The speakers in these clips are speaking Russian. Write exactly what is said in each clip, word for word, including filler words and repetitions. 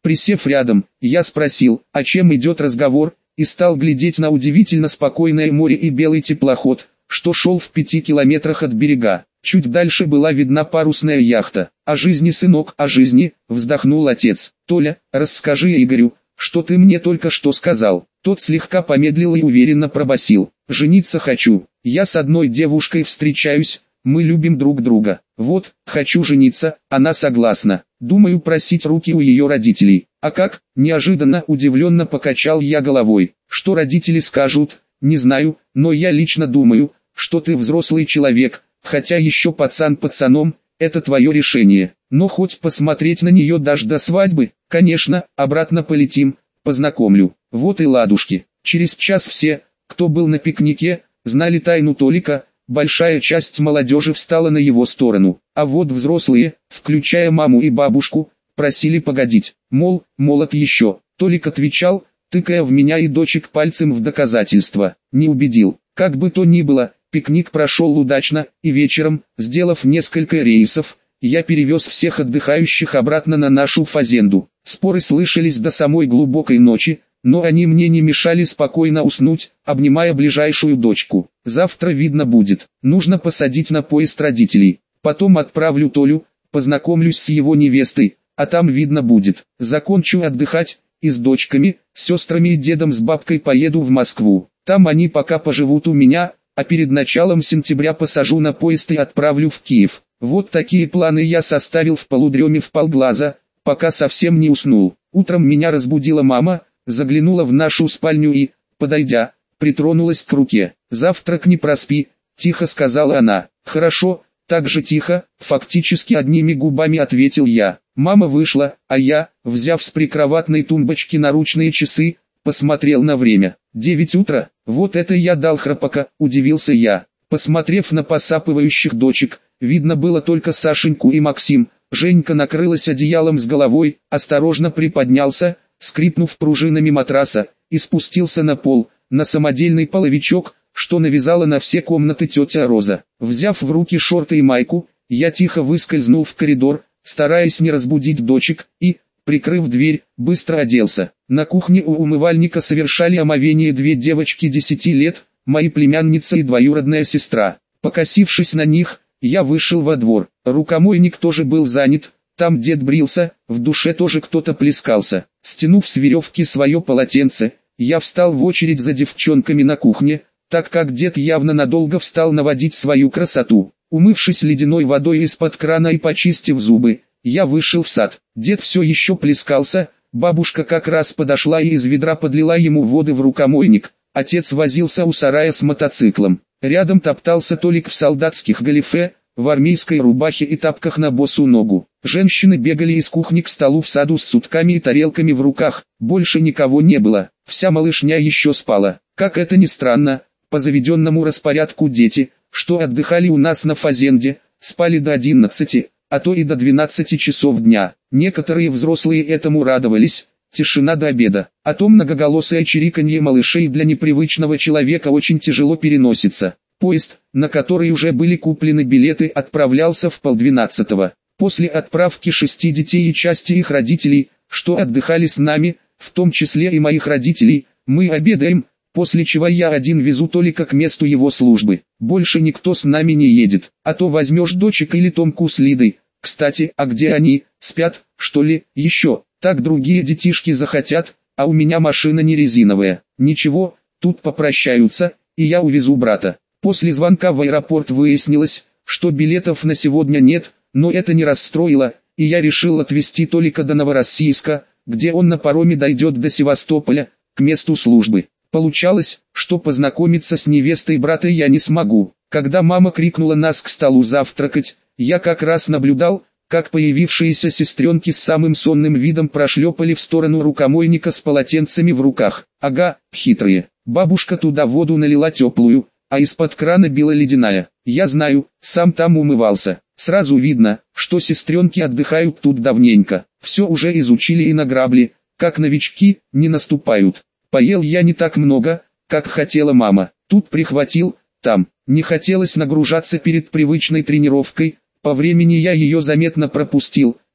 Присев рядом, я спросил, о чем идет разговор, и стал глядеть на удивительно спокойное море и белый теплоход, что шел в пяти километрах от берега. Чуть дальше была видна парусная яхта. «О жизни, сынок, о жизни», — вздохнул отец. «Толя, расскажи Игорю, что ты мне только что сказал». Тот слегка помедлил и уверенно пробасил: «Жениться хочу. Я с одной девушкой встречаюсь, мы любим друг друга. Вот, хочу жениться, она согласна. Думаю просить руки у ее родителей». «А как?» — неожиданно удивленно покачал я головой. «Что родители скажут, не знаю, но я лично думаю, что ты взрослый человек, хотя еще пацан пацаном, это твое решение. Но хоть посмотреть на нее даже до свадьбы, конечно, обратно полетим, познакомлю». Вот и ладушки. Через час все, кто был на пикнике, знали тайну Толика, большая часть молодежи встала на его сторону, а вот взрослые, включая маму и бабушку, просили погодить, мол, молод еще. Толик отвечал, тыкая в меня и дочек пальцем в доказательство. Не убедил. Как бы то ни было, пикник прошел удачно, и вечером, сделав несколько рейсов, я перевез всех отдыхающих обратно на нашу фазенду. Споры слышались до самой глубокой ночи, но они мне не мешали спокойно уснуть, обнимая ближайшую дочку. Завтра видно будет. Нужно посадить на поезд родителей. Потом отправлю Толю, познакомлюсь с его невестой, а там видно будет. Закончу отдыхать, и с дочками, с сестрами и дедом с бабкой поеду в Москву. Там они пока поживут у меня, а перед началом сентября посажу на поезд и отправлю в Киев. Вот такие планы я составил в полудреме вполглаза, пока совсем не уснул. Утром меня разбудила мама, заглянула в нашу спальню и, подойдя, притронулась к руке. «Завтрак не проспи», — тихо сказала она. «Хорошо», так же тихо, фактически одними губами ответил я. Мама вышла, а я, взяв с прикроватной тумбочки наручные часы, посмотрел на время. Девять утра, вот это я дал храпака, удивился я. Посмотрев на посапывающих дочек, видно было только Сашеньку и Максим. Женька накрылась одеялом с головой, осторожно приподнялся, скрипнув пружинами матраса, и спустился на пол, на самодельный половичок, что навязала на все комнаты тетя Роза. Взяв в руки шорты и майку, я тихо выскользнул в коридор, стараясь не разбудить дочек, и, прикрыв дверь, быстро оделся. На кухне у умывальника совершали омовение две девочки десяти лет, мои племянница и двоюродная сестра. Покосившись на них, я вышел во двор. Рукомойник тоже был занят, там дед брился, в душе тоже кто-то плескался. Стянув с веревки свое полотенце, я встал в очередь за девчонками на кухне, так как дед явно надолго встал наводить свою красоту. Умывшись ледяной водой из-под крана и почистив зубы, я вышел в сад. Дед все еще плескался, бабушка как раз подошла и из ведра подлила ему воды в рукомойник. Отец возился у сарая с мотоциклом. Рядом топтался Толик в солдатских галифе, в армейской рубахе и тапках на босу ногу. Женщины бегали из кухни к столу в саду с сутками и тарелками в руках. Больше никого не было. Вся малышня еще спала. Как это ни странно, по заведенному распорядку дети, что отдыхали у нас на фазенде, спали до одиннадцати, а то и до двенадцати часов дня. Некоторые взрослые этому радовались. Тишина до обеда. А то многоголосое чириканье малышей для непривычного человека очень тяжело переносится. Поезд, на который уже были куплены билеты, отправлялся в полдвенадцатого. После отправки шести детей и части их родителей, что отдыхали с нами, в том числе и моих родителей, мы обедаем, после чего я один везу Толика к месту его службы. Больше никто с нами не едет, а то возьмешь дочек или Томку с Лидой. Кстати, а где они, спят, что ли, еще? Так другие детишки захотят, а у меня машина не резиновая. Ничего, тут попрощаются, и я увезу брата. После звонка в аэропорт выяснилось, что билетов на сегодня нет, но это не расстроило, и я решил отвезти Толика до Новороссийска, где он на пароме дойдет до Севастополя, к месту службы. Получалось, что познакомиться с невестой брата я не смогу. Когда мама крикнула нас к столу завтракать, я как раз наблюдал, как появившиеся сестренки с самым сонным видом прошлепали в сторону рукомойника с полотенцами в руках. Ага, хитрые. Бабушка туда воду налила теплую, а из-под крана била ледяная. Я знаю, сам там умывался. Сразу видно, что сестренки отдыхают тут давненько. Все уже изучили и на грабли, как новички, не наступают. Поел я не так много, как хотела мама. Тут прихватил, там. Не хотелось нагружаться перед привычной тренировкой. По времени я ее заметно пропустил,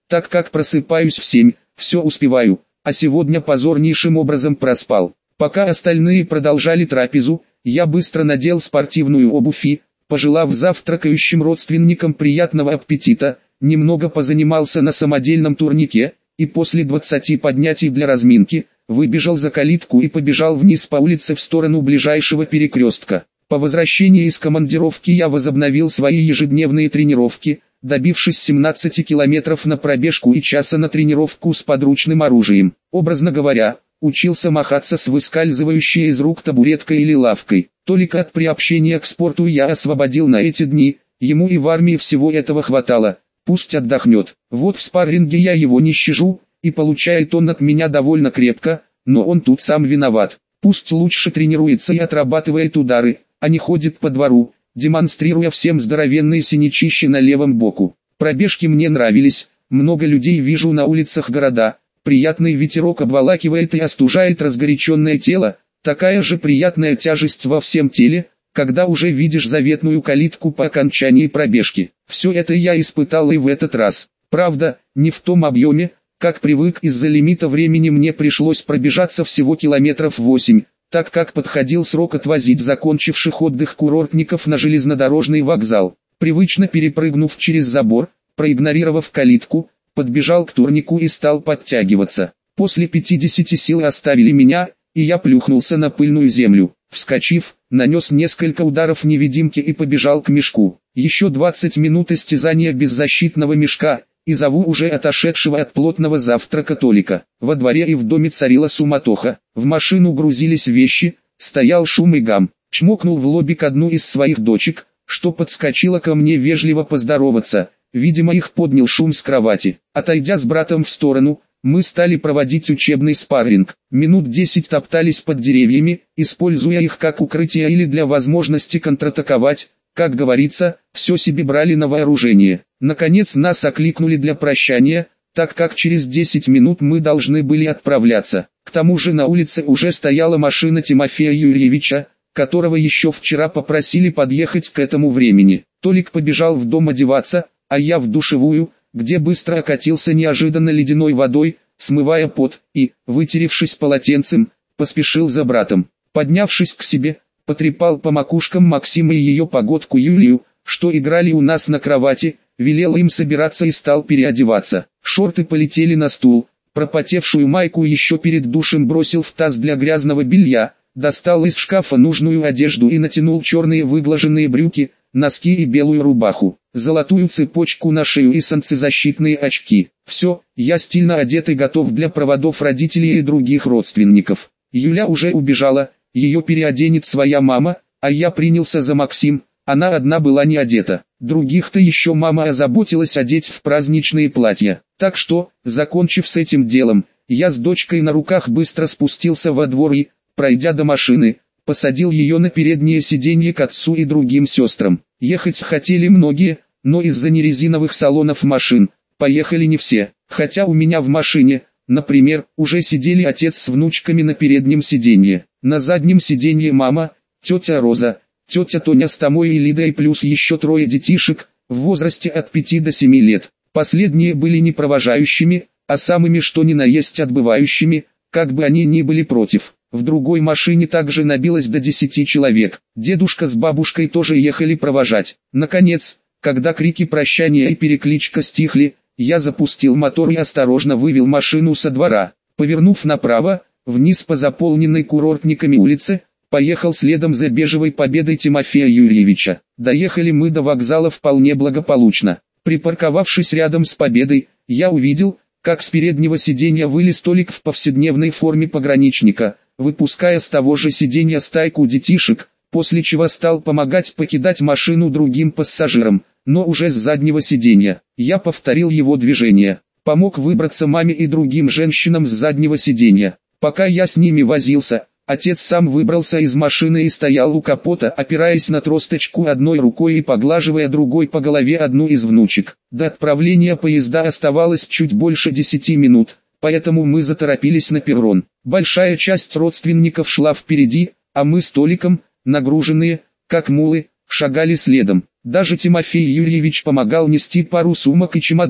так как просыпаюсь в семь, все успеваю, а сегодня позорнейшим образом проспал. Пока остальные продолжали трапезу, я быстро надел спортивную обувь и, пожелав завтракающим родственникам приятного аппетита, немного позанимался на самодельном турнике, и после двадцати поднятий для разминки, выбежал за калитку и побежал вниз по улице в сторону ближайшего перекрестка. По возвращении из командировки я возобновил свои ежедневные тренировки, добившись семнадцати километров на пробежку и часа на тренировку с подручным оружием. Образно говоря, учился махаться с выскальзывающей из рук табуреткой или лавкой. Только от приобщения к спорту я освободил на эти дни, ему и в армии всего этого хватало, пусть отдохнет. Вот в спарринге я его не щажу, и получает он от меня довольно крепко, но он тут сам виноват. Пусть лучше тренируется и отрабатывает удары, а не ходит по двору, демонстрируя всем здоровенные синячищи на левом боку. Пробежки мне нравились, много людей вижу на улицах города, приятный ветерок обволакивает и остужает разгоряченное тело, такая же приятная тяжесть во всем теле, когда уже видишь заветную калитку по окончании пробежки. Все это я испытал и в этот раз. Правда, не в том объеме, как привык, из-за лимита времени мне пришлось пробежаться всего километров восемь, так как подходил срок отвозить закончивших отдых курортников на железнодорожный вокзал. Привычно перепрыгнув через забор, проигнорировав калитку, подбежал к турнику и стал подтягиваться. После пятидесяти сил оставили меня, и я плюхнулся на пыльную землю. Вскочив, нанес несколько ударов невидимки и побежал к мешку. Еще двадцать минут истязания беззащитного мешка, и зову уже отошедшего от плотного завтрака Толика. Во дворе и в доме царила суматоха, в машину грузились вещи, стоял шум и гам. Чмокнул в лобик одну из своих дочек, что подскочила ко мне вежливо поздороваться, видимо их поднял шум с кровати. Отойдя с братом в сторону, мы стали проводить учебный спарринг. Минут десять топтались под деревьями, используя их как укрытие или для возможности контратаковать. Как говорится, все себе брали на вооружение. Наконец нас окликнули для прощания, так как через десять минут мы должны были отправляться. К тому же на улице уже стояла машина Тимофея Юрьевича, которого еще вчера попросили подъехать к этому времени. Толик побежал в дом одеваться, а я в душевую, где быстро окатился неожиданно ледяной водой, смывая пот, и, вытеревшись полотенцем, поспешил за братом. Поднявшись к себе, потрепал по макушкам Максима и ее погодку Юлию, что играли у нас на кровати, велел им собираться и стал переодеваться. Шорты полетели на стул, пропотевшую майку еще перед душем бросил в таз для грязного белья, достал из шкафа нужную одежду и натянул черные выглаженные брюки, носки и белую рубаху, золотую цепочку на шею и солнцезащитные очки. Все, я стильно одет и готов для проводов родителей и других родственников. Юля уже убежала, ее переоденет своя мама, а я принялся за Максим, она одна была не одета. Других-то еще мама озаботилась одеть в праздничные платья. Так что, закончив с этим делом, я с дочкой на руках быстро спустился во двор и, пройдя до машины, посадил ее на переднее сиденье к отцу и другим сестрам. Ехать хотели многие, но из-за нерезиновых салонов машин, поехали не все. Хотя у меня в машине, например, уже сидели отец с внучками на переднем сиденье. На заднем сиденье мама, тетя Роза, тетя Тоня с Томой и Лидой плюс еще трое детишек, в возрасте от пяти до семи лет. Последние были не провожающими, а самыми что ни на есть отбывающими, как бы они ни были против. В другой машине также набилось до десяти человек. Дедушка с бабушкой тоже ехали провожать. Наконец, когда крики прощания и перекличка стихли, я запустил мотор и осторожно вывел машину со двора. Повернув направо, вниз по заполненной курортниками улице, поехал следом за бежевой победой Тимофея Юрьевича. Доехали мы до вокзала вполне благополучно. Припарковавшись рядом с победой, я увидел, как с переднего сиденья вылез Толик в повседневной форме пограничника, выпуская с того же сиденья стайку детишек, после чего стал помогать покидать машину другим пассажирам, но уже с заднего сиденья. Я повторил его движение, помог выбраться маме и другим женщинам с заднего сиденья. Пока я с ними возился, отец сам выбрался из машины и стоял у капота, опираясь на тросточку одной рукой и поглаживая другой по голове одну из внучек. До отправления поезда оставалось чуть больше десяти минут, поэтому мы заторопились на перрон. Большая часть родственников шла впереди, а мы с Толиком, нагруженные, как мулы, шагали следом. Даже Тимофей Юрьевич помогал нести пару сумок и чемодан.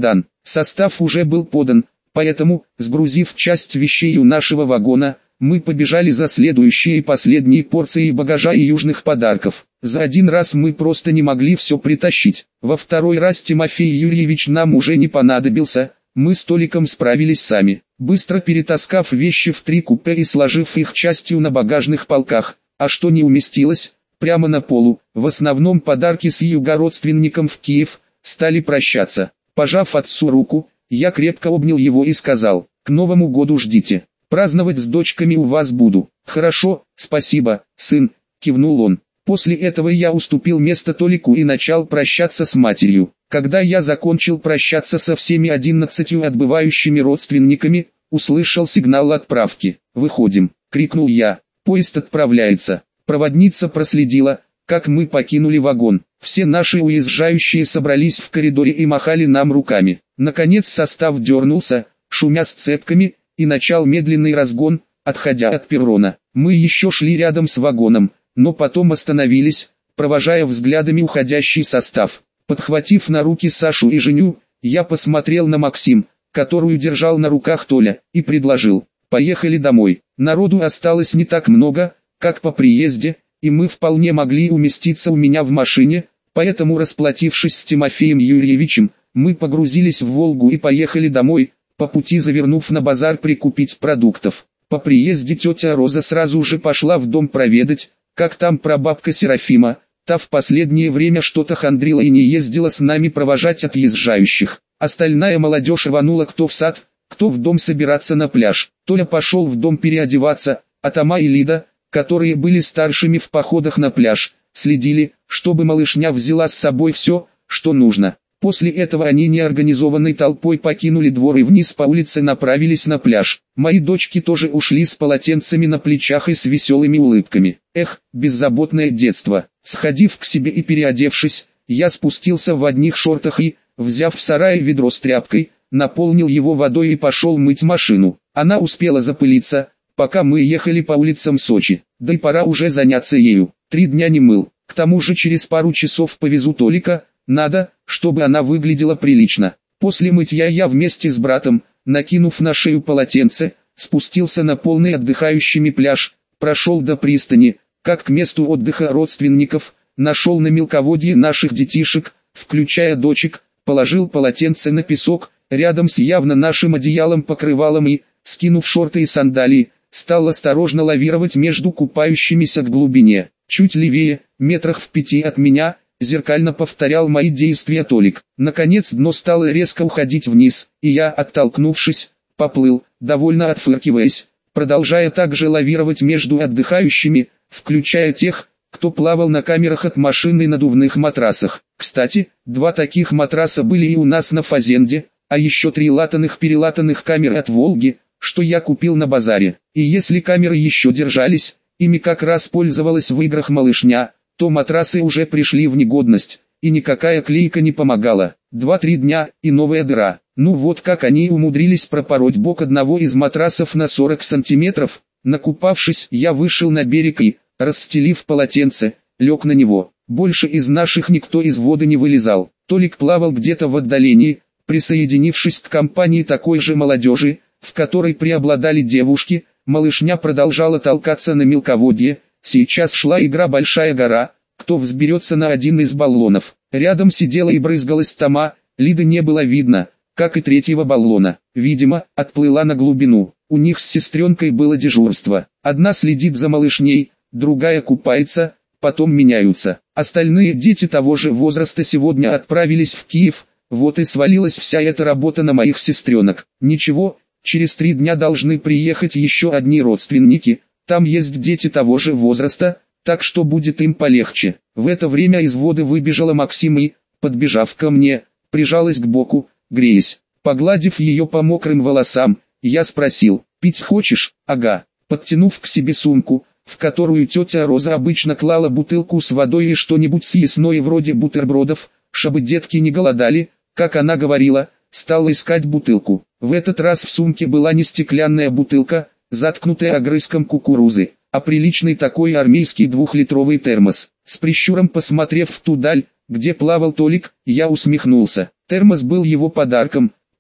Состав уже был подан, поэтому, сгрузив часть вещей у нашего вагона, мы побежали за следующие и последние порции багажа и южных подарков. За один раз мы просто не могли все притащить. Во второй раз Тимофей Юрьевич нам уже не понадобился, мы с Толиком справились сами. Быстро перетаскав вещи в три купе и сложив их частью на багажных полках, а что не уместилось, прямо на полу, в основном подарки с юга родственникам в Киев, стали прощаться. Пожав отцу руку, я крепко обнял его и сказал: «К Новому году ждите. Праздновать с дочками у вас буду». «Хорошо, спасибо, сын», — кивнул он. После этого я уступил место Толику и начал прощаться с матерью. Когда я закончил прощаться со всеми одиннадцатью отбывающими родственниками, услышал сигнал отправки. «Выходим», — крикнул я. «Поезд отправляется». Проводница проследила, как мы покинули вагон. Все наши уезжающие собрались в коридоре и махали нам руками. Наконец состав дернулся, шумя сцепками, и начал медленный разгон, отходя от перрона. Мы еще шли рядом с вагоном, но потом остановились, провожая взглядами уходящий состав. Подхватив на руки Сашу и Женю, я посмотрел на Максим, которую держал на руках Толя, и предложил: «Поехали домой». Народу осталось не так много, как по приезде, и мы вполне могли уместиться у меня в машине, поэтому, расплатившись с Тимофеем Юрьевичем, мы погрузились в «Волгу» и поехали домой, по пути завернув на базар прикупить продуктов. По приезде тетя Роза сразу же пошла в дом проведать, как там прабабка Серафима. Та в последнее время что-то хандрила и не ездила с нами провожать отъезжающих. Остальная молодежь рванула кто в сад, кто в дом собираться на пляж. Толя пошел в дом переодеваться, а Тома и Лида, которые были старшими в походах на пляж, следили, чтобы малышня взяла с собой все, что нужно. После этого они неорганизованной толпой покинули двор и вниз по улице направились на пляж. Мои дочки тоже ушли с полотенцами на плечах и с веселыми улыбками. Эх, беззаботное детство. Сходив к себе и переодевшись, я спустился в одних шортах и, взяв в сарае ведро с тряпкой, наполнил его водой и пошел мыть машину. Она успела запылиться, пока мы ехали по улицам Сочи. Да и пора уже заняться ею. Три дня не мыл. К тому же через пару часов повезу Толика. Надо, чтобы она выглядела прилично. После мытья я вместе с братом, накинув на шею полотенце, спустился на полный отдыхающими пляж, прошел до пристани, как к месту отдыха родственников, нашел на мелководье наших детишек, включая дочек, положил полотенце на песок, рядом с явно нашим одеялом-покрывалом и, скинув шорты и сандалии, стал осторожно лавировать между купающимися к глубине. Чуть левее, метрах в пяти от меня, зеркально повторял мои действия Толик. Наконец дно стало резко уходить вниз, и я, оттолкнувшись, поплыл, довольно отфыркиваясь, продолжая также лавировать между отдыхающими, включая тех, кто плавал на камерах от машины надувных матрасах. Кстати, два таких матраса были и у нас на Фазенде, а еще три латаных-перелатанных камеры от Волги, что я купил на базаре. И если камеры еще держались, ими как раз пользовалась в играх малышня, то матрасы уже пришли в негодность, и никакая клейка не помогала. Два-три дня, и новая дыра. Ну вот как они умудрились пропороть бок одного из матрасов на сорок сантиметров. Накупавшись, я вышел на берег и, расстелив полотенце, лег на него. Больше из наших никто из воды не вылезал. Толик плавал где-то в отдалении, присоединившись к компании такой же молодежи, в которой преобладали девушки. Малышня продолжала толкаться на мелководье. Сейчас шла игра «Большая гора», кто взберется на один из баллонов. Рядом сидела и брызгалась Тома, Лиды не было видно, как и третьего баллона. Видимо, отплыла на глубину. У них с сестренкой было дежурство. Одна следит за малышней, другая купается, потом меняются. Остальные дети того же возраста сегодня отправились в Киев, вот и свалилась вся эта работа на моих сестренок. Ничего, через три дня должны приехать еще одни родственники. Там есть дети того же возраста, так что будет им полегче. В это время из воды выбежала Максим и, подбежав ко мне, прижалась к боку, греясь. Погладив ее по мокрым волосам, я спросил: «Пить хочешь?» «Ага». Подтянув к себе сумку, в которую тетя Роза обычно клала бутылку с водой и что-нибудь съестное вроде бутербродов, чтобы детки не голодали, как она говорила, стал искать бутылку. В этот раз в сумке была не стеклянная бутылка, заткнутая огрызком кукурузы, а приличный такой армейский двухлитровый термос. С прищуром посмотрев в ту даль, где плавал Толик, я усмехнулся. Термос был его подарком,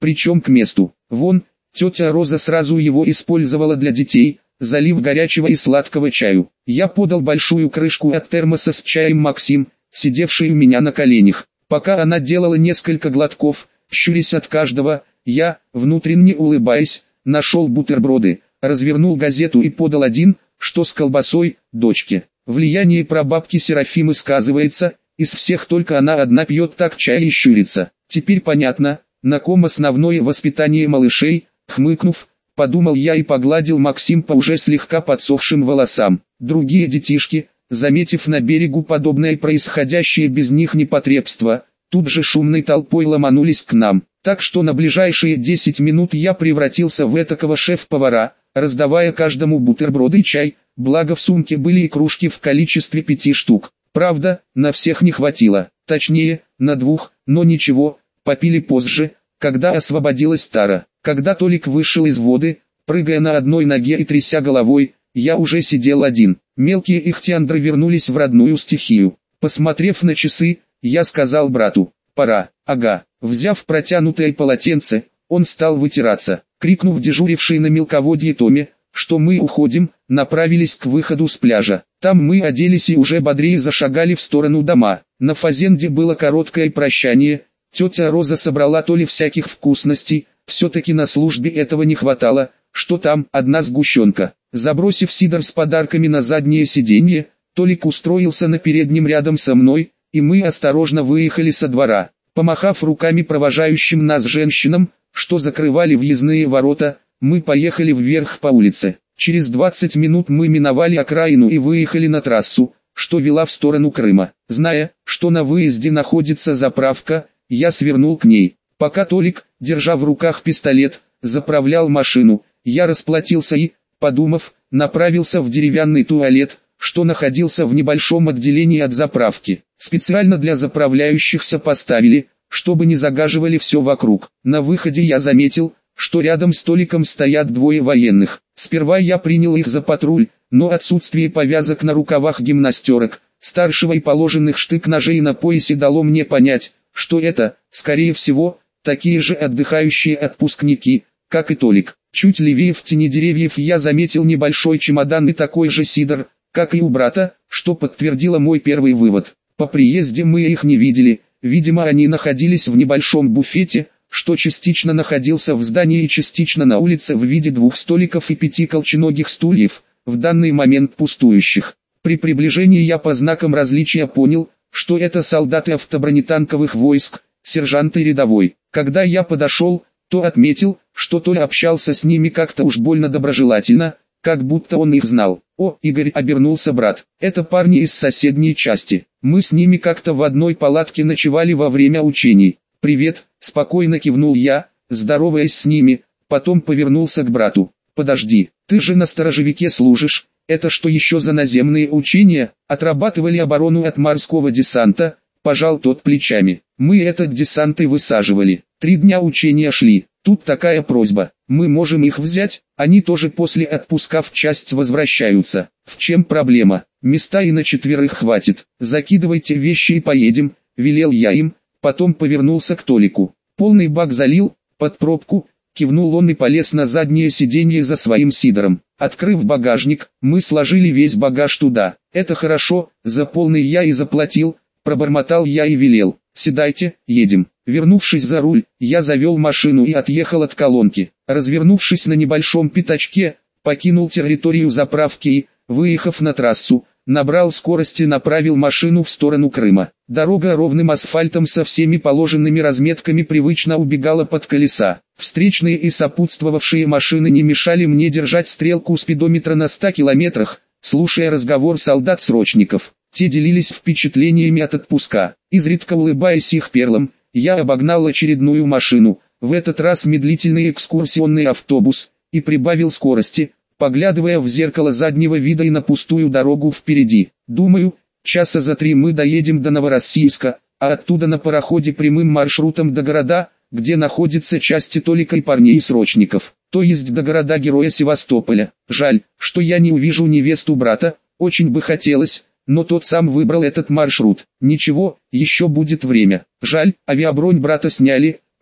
причем к месту. Вон, тетя Роза сразу его использовала для детей, залив горячего и сладкого чаю. Я подал большую крышку от термоса с чаем Максим, сидевший у меня на коленях. Пока она делала несколько глотков, щурясь от каждого, я, внутренне улыбаясь, нашел бутерброды, развернул газету и подал один, что с колбасой, дочке. Влияние прабабки Серафимы сказывается, из всех только она одна пьет так чай и щурится. Теперь понятно, на ком основное воспитание малышей, хмыкнув, подумал я и погладил Максим по уже слегка подсохшим волосам. Другие детишки, заметив на берегу подобное происходящее без них непотребство, тут же шумной толпой ломанулись к нам. Так что на ближайшие десять минут я превратился в этакого шеф-повара, раздавая каждому бутерброды и чай, благо в сумке были и кружки в количестве пяти штук. Правда, на всех не хватило, точнее, на двух, но ничего, попили позже, когда освободилась тара. Когда Толик вышел из воды, прыгая на одной ноге и тряся головой, я уже сидел один. Мелкие ихтиандры вернулись в родную стихию. Посмотрев на часы, я сказал брату: «Пора». «Ага». Взяв протянутое полотенце, он стал вытираться. Крикнув дежурившей на мелководье Томе, что мы уходим, направились к выходу с пляжа. Там мы оделись и уже бодрее зашагали в сторону дома. На фазенде было короткое прощание. Тетя Роза собрала то ли всяких вкусностей, все-таки на службе этого не хватало, что там, одна сгущенка. Забросив сидор с подарками на заднее сиденье, Толик устроился на переднем рядом со мной, и мы осторожно выехали со двора. Помахав руками провожающим нас женщинам, что закрывали въездные ворота, мы поехали вверх по улице. Через двадцать минут мы миновали окраину и выехали на трассу, что вела в сторону Крыма. Зная, что на выезде находится заправка, я свернул к ней. Пока Толик, держа в руках пистолет, заправлял машину, я расплатился и, подумав, направился в деревянный туалет, что находился в небольшом отделении от заправки. Специально для заправляющихся поставили, чтобы не загаживали все вокруг. На выходе я заметил, что рядом с Толиком стоят двое военных. Сперва я принял их за патруль, но отсутствие повязок на рукавах гимнастерок, старшего и положенных штык-ножей на поясе дало мне понять, что это, скорее всего, такие же отдыхающие отпускники, как и Толик. Чуть левее в тени деревьев я заметил небольшой чемодан и такой же сидор, как и у брата, что подтвердило мой первый вывод. По приезде мы их не видели, видимо они находились в небольшом буфете, что частично находился в здании и частично на улице в виде двух столиков и пяти колченогих стульев, в данный момент пустующих. При приближении я по знакам различия понял, что это солдаты автобронетанковых войск, сержант и рядовой. Когда я подошел, то отметил, что Толя общался с ними как-то уж больно доброжелательно, как будто он их знал. «О, Игорь», — обернулся брат, — «это парни из соседней части. Мы с ними как-то в одной палатке ночевали во время учений». «Привет», — спокойно кивнул я, здороваясь с ними, потом повернулся к брату. «Подожди, ты же на сторожевике служишь, это что еще за наземные учения?» «Отрабатывали оборону от морского десанта», — пожал тот плечами. «Мы этот десант и высаживали. Три дня учения шли. Тут такая просьба, мы можем их взять, они тоже после отпуска в часть возвращаются. В чем проблема? Места и на четверых хватит. Закидывайте вещи и поедем», — велел я им, потом повернулся к Толику. «Полный бак залил, под пробку», — кивнул он и полез на заднее сиденье за своим сидором. Открыв багажник, мы сложили весь багаж туда. «Это хорошо, за полный я и заплатил», — пробормотал я и велел. «Седайте, едем». Вернувшись за руль, я завел машину и отъехал от колонки. Развернувшись на небольшом пятачке, покинул территорию заправки и, выехав на трассу, набрал скорость и направил машину в сторону Крыма. Дорога ровным асфальтом со всеми положенными разметками привычно убегала под колеса. Встречные и сопутствовавшие машины не мешали мне держать стрелку спидометра на ста километрах, слушая разговор солдат-срочников. Те делились впечатлениями от отпуска. Изредка улыбаясь их перлам, я обогнал очередную машину, в этот раз медлительный экскурсионный автобус, и прибавил скорости, поглядывая в зеркало заднего вида и на пустую дорогу впереди. Думаю, часа за три мы доедем до Новороссийска, а оттуда на пароходе прямым маршрутом до города, где находятся части Толика и парней-срочников, то есть до города-героя Севастополя. Жаль, что я не увижу невесту брата, очень бы хотелось, но тот сам выбрал этот маршрут. Ничего, еще будет время. Жаль, авиабронь брата сняли,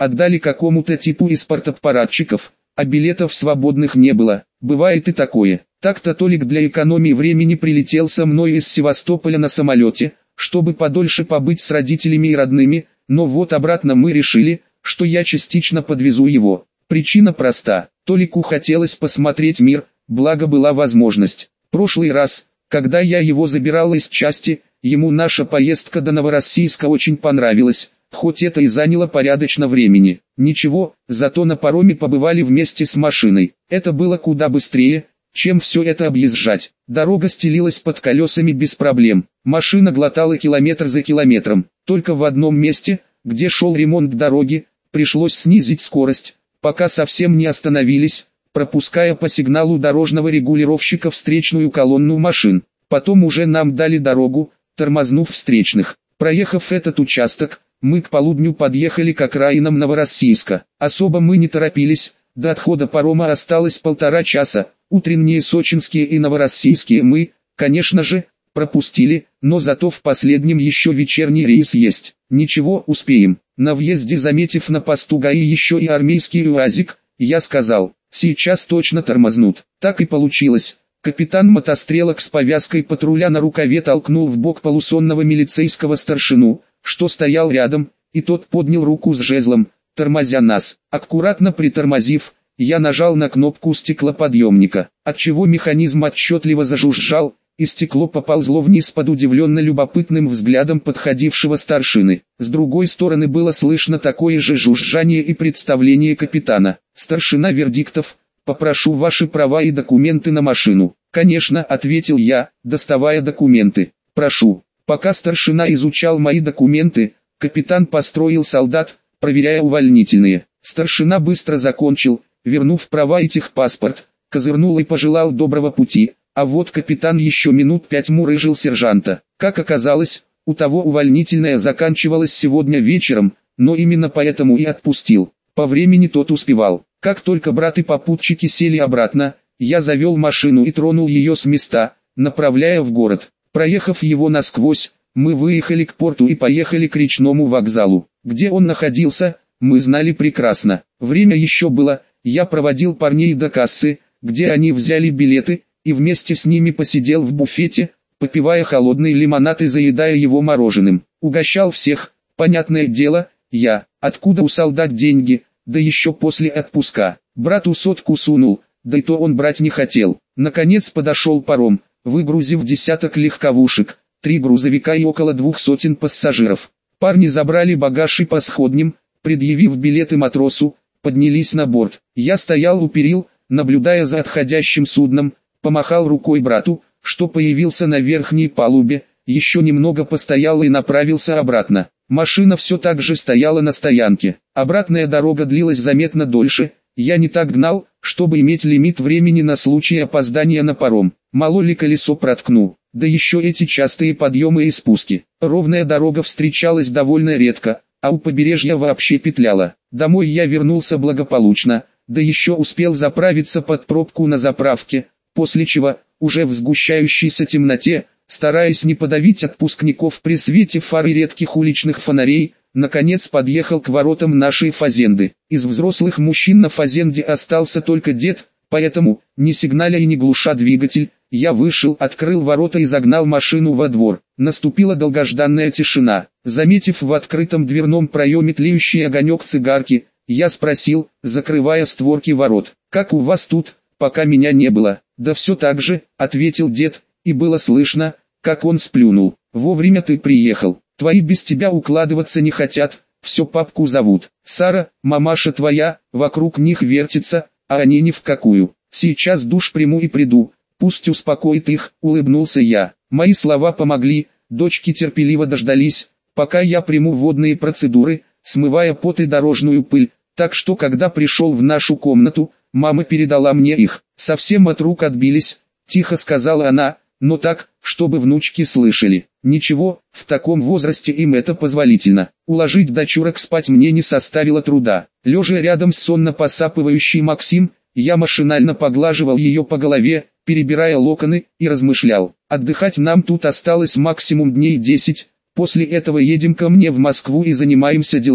отдали какому-то типу из партаппаратчиков, а билетов свободных не было. Бывает и такое. Так-то Толик для экономии времени прилетел со мной из Севастополя на самолете, чтобы подольше побыть с родителями и родными, но вот обратно мы решили, что я частично подвезу его. Причина проста. Толику хотелось посмотреть мир, благо была возможность. Прошлый раз, когда я его забирал из части, ему наша поездка до Новороссийска очень понравилась, хоть это и заняло порядочно времени. Ничего, зато на пароме побывали вместе с машиной. Это было куда быстрее, чем все это объезжать. Дорога стелилась под колесами без проблем. Машина глотала километр за километром. Только в одном месте, где шел ремонт дороги, пришлось снизить скорость, пока совсем не остановились, пропуская по сигналу дорожного регулировщика встречную колонну машин. Потом уже нам дали дорогу, тормознув встречных. Проехав этот участок, мы к полудню подъехали к окраинам Новороссийска. Особо мы не торопились, до отхода парома осталось полтора часа. Утренние сочинские и новороссийские мы, конечно же, пропустили, но зато в последнем еще вечерний рейс есть. Ничего, успеем. На въезде, заметив на посту ГАИ еще и армейский УАЗик, я сказал, сейчас точно тормознут. Так и получилось. Капитан мотострелок с повязкой патруля на рукаве толкнул в бок полусонного милицейского старшину, что стоял рядом, и тот поднял руку с жезлом, тормозя нас. Аккуратно притормозив, я нажал на кнопку стеклоподъемника, отчего механизм отчетливо зажужжал, и стекло поползло вниз под удивленно любопытным взглядом подходившего старшины. С другой стороны было слышно такое же жужжание и представление капитана. «Старшина Вердиктов, попрошу ваши права и документы на машину». «Конечно», — ответил я, доставая документы. «Прошу». Пока старшина изучал мои документы, капитан построил солдат, проверяя увольнительные. Старшина быстро закончил, вернув права и техпаспорт, козырнул и пожелал доброго пути, а вот капитан еще минут пять мурыжил сержанта. Как оказалось, у того увольнительное заканчивалось сегодня вечером, но именно поэтому и отпустил. По времени тот успевал. Как только брат и попутчики сели обратно, я завел машину и тронул ее с места, направляя в город. Проехав его насквозь, мы выехали к порту и поехали к речному вокзалу. Где он находился, мы знали прекрасно. Время еще было, я проводил парней до кассы, где они взяли билеты, и вместе с ними посидел в буфете, попивая холодный лимонад и заедая его мороженым. Угощал всех, понятное дело, я. Откуда у солдат деньги, да еще после отпуска. Брату сотку сунул, да и то он брать не хотел. Наконец подошел паром, выгрузив десяток легковушек, три грузовика и около двух сотен пассажиров. Парни забрали багаж и по сходням, предъявив билеты матросу, поднялись на борт. Я стоял у перил, наблюдая за отходящим судном, помахал рукой брату, что появился на верхней палубе, еще немного постоял и направился обратно. Машина все так же стояла на стоянке. Обратная дорога длилась заметно дольше, я не так гнал, чтобы иметь лимит времени на случай опоздания на паром. Мало ли колесо проткну, да еще эти частые подъемы и спуски. Ровная дорога встречалась довольно редко, а у побережья вообще петляла. Домой я вернулся благополучно, да еще успел заправиться под пробку на заправке, после чего, уже в сгущающейся темноте, стараясь не подавить отпускников при свете фар и редких уличных фонарей, наконец подъехал к воротам нашей фазенды. Из взрослых мужчин на фазенде остался только дед, поэтому, не сигналя и не глуша двигатель, я вышел, открыл ворота и загнал машину во двор. Наступила долгожданная тишина. Заметив в открытом дверном проеме тлеющий огонек цигарки, я спросил, закрывая створки ворот: «Как у вас тут, пока меня не было?» «Да все так же», — ответил дед, и было слышно, как он сплюнул. «Вовремя ты приехал. Твои без тебя укладываться не хотят, все папку зовут. Сара, мамаша твоя, вокруг них вертится, а они ни в какую. Сейчас душ приму и приду, пусть успокоит их», — улыбнулся я. Мои слова помогли, дочки терпеливо дождались, пока я приму водные процедуры, смывая пот и дорожную пыль, так что когда пришел в нашу комнату, мама передала мне их. «Совсем от рук отбились», — тихо сказала она, но так, чтобы внучки слышали. Ничего, в таком возрасте им это позволительно. Уложить дочурок спать мне не составило труда. Лежа рядом с сонно посапывающей Максим, я машинально поглаживал ее по голове, перебирая локоны, и размышлял. Отдыхать нам тут осталось максимум дней десять, после этого едем ко мне в Москву и занимаемся делами.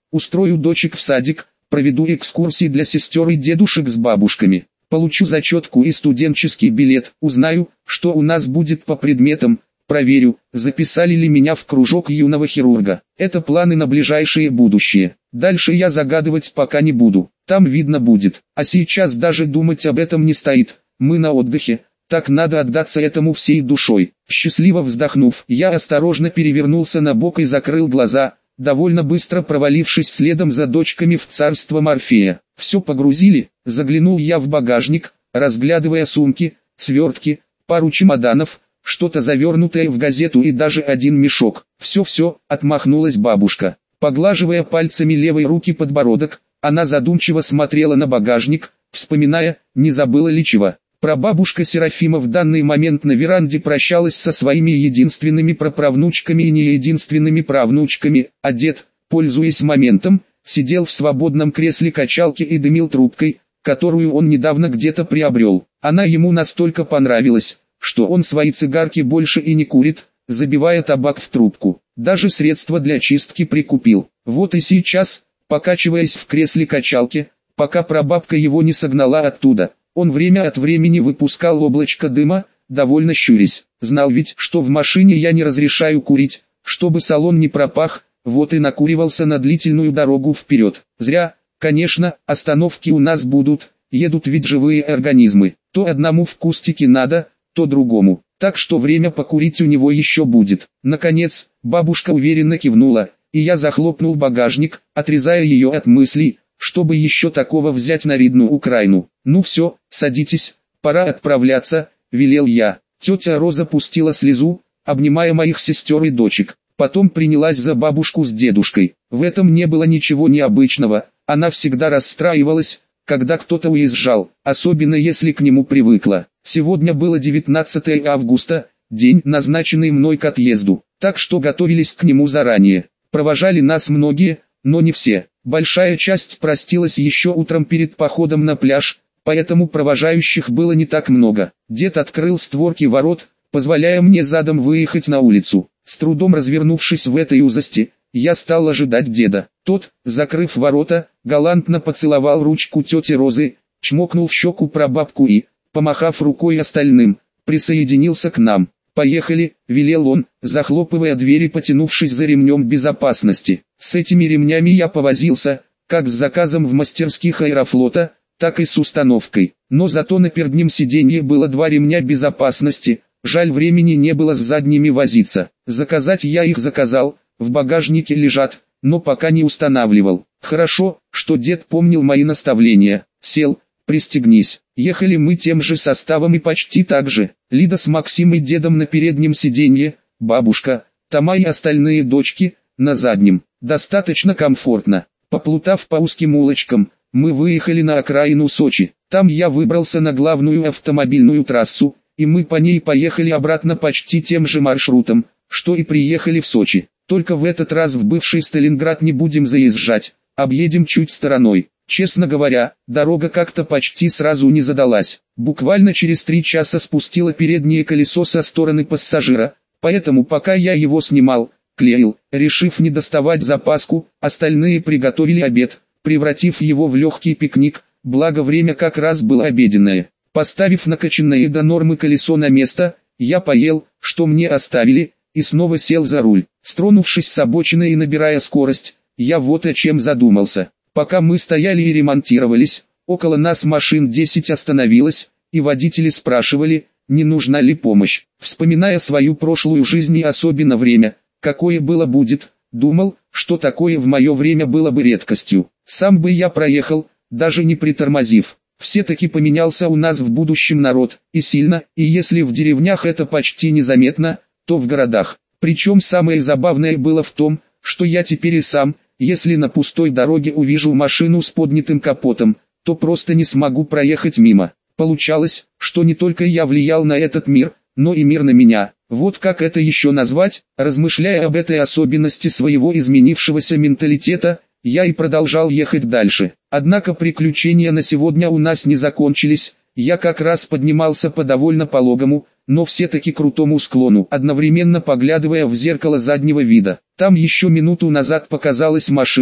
Устрою дочек в садик, проведу экскурсии для сестер и дедушек с бабушками. Получу зачетку и студенческий билет, узнаю, что у нас будет по предметам, проверю, записали ли меня в кружок юного хирурга. Это планы на ближайшее будущее. Дальше я загадывать пока не буду, там видно будет. А сейчас даже думать об этом не стоит, мы на отдыхе, так надо отдаться этому всей душой. Счастливо вздохнув, я осторожно перевернулся на бок и закрыл глаза, довольно быстро провалившись следом за дочками в царство Морфея. Все погрузили, заглянул я в багажник, разглядывая сумки, свертки, пару чемоданов, что-то завернутое в газету и даже один мешок. «Все-все», — отмахнулась бабушка. Поглаживая пальцами левой руки подбородок, она задумчиво смотрела на багажник, вспоминая, не забыла ли чего. Прабабушка Серафима в данный момент на веранде прощалась со своими единственными праправнучками и не единственными правнучками, а дед, пользуясь моментом, сидел в свободном кресле качалки и дымил трубкой, которую он недавно где-то приобрел. Она ему настолько понравилась, что он свои цигарки больше и не курит, забивая табак в трубку. Даже средства для чистки прикупил. Вот и сейчас, покачиваясь в кресле качалки, пока прабабка его не согнала оттуда, он время от времени выпускал облачко дыма, довольно щурясь. Знал ведь, что в машине я не разрешаю курить, чтобы салон не пропах, вот и накуривался на длительную дорогу вперед. Зря, конечно, остановки у нас будут, едут ведь живые организмы. То одному в кустике надо, то другому. Так что время покурить у него еще будет. Наконец, бабушка уверенно кивнула, и я захлопнул багажник, отрезая ее от мыслей, чтобы еще такого взять на ридную Украину. «Ну все, садитесь, пора отправляться», — велел я. Тетя Роза пустила слезу, обнимая моих сестер и дочек. Потом принялась за бабушку с дедушкой. В этом не было ничего необычного, она всегда расстраивалась, когда кто-то уезжал, особенно если к нему привыкла. Сегодня было девятнадцатое августа, день, назначенный мной к отъезду, так что готовились к нему заранее. Провожали нас многие, но не все. Большая часть простилась еще утром перед походом на пляж, поэтому провожающих было не так много. Дед открыл створки ворот, позволяя мне задом выехать на улицу. С трудом развернувшись в этой узости, я стал ожидать деда. Тот, закрыв ворота, галантно поцеловал ручку тети Розы, чмокнул в щеку прабабку и, помахав рукой остальным, присоединился к нам. «Поехали», — велел он, захлопывая двери, потянувшись за ремнем безопасности. С этими ремнями я повозился, как с заказом в мастерских Аэрофлота, так и с установкой. Но зато на переднем сиденье было два ремня безопасности, жаль, времени не было с задними возиться. Заказать я их заказал, в багажнике лежат, но пока не устанавливал. Хорошо, что дед помнил мои наставления. Сел, пристегнись. Ехали мы тем же составом и почти так же. Лида с Максимом и дедом на переднем сиденье, бабушка, Тома и остальные дочки, на заднем. Достаточно комфортно. Поплутав по узким улочкам, мы выехали на окраину Сочи. Там я выбрался на главную автомобильную трассу, и мы по ней поехали обратно почти тем же маршрутом, что и приехали в Сочи. Только в этот раз в бывший Сталинград не будем заезжать, объедем чуть стороной. Честно говоря, дорога как-то почти сразу не задалась. Буквально через три часа спустило переднее колесо со стороны пассажира, поэтому пока я его снимал, клеил, решив не доставать запаску, остальные приготовили обед, превратив его в легкий пикник, благо время как раз было обеденное. Поставив накачанное до нормы колесо на место, я поел, что мне оставили, и снова сел за руль. Стронувшись с обочины и набирая скорость, я вот о чем задумался. Пока мы стояли и ремонтировались, около нас машин десять остановилось, и водители спрашивали, не нужна ли помощь. Вспоминая свою прошлую жизнь и особенно время, какое было будет, думал, что такое в мое время было бы редкостью. Сам бы я проехал, даже не притормозив. Все-таки поменялся у нас в будущем народ, и сильно, и если в деревнях это почти незаметно, то в городах. Причем самое забавное было в том, что я теперь и сам, если на пустой дороге увижу машину с поднятым капотом, то просто не смогу проехать мимо. Получалось, что не только я влиял на этот мир, но и мир на меня. Вот как это еще назвать? Размышляя об этой особенности своего изменившегося менталитета, я и продолжал ехать дальше. Однако приключения на сегодня у нас не закончились, я как раз поднимался по довольно пологому, но все-таки крутому склону, одновременно поглядывая в зеркало заднего вида. Там еще минуту назад показалась машина,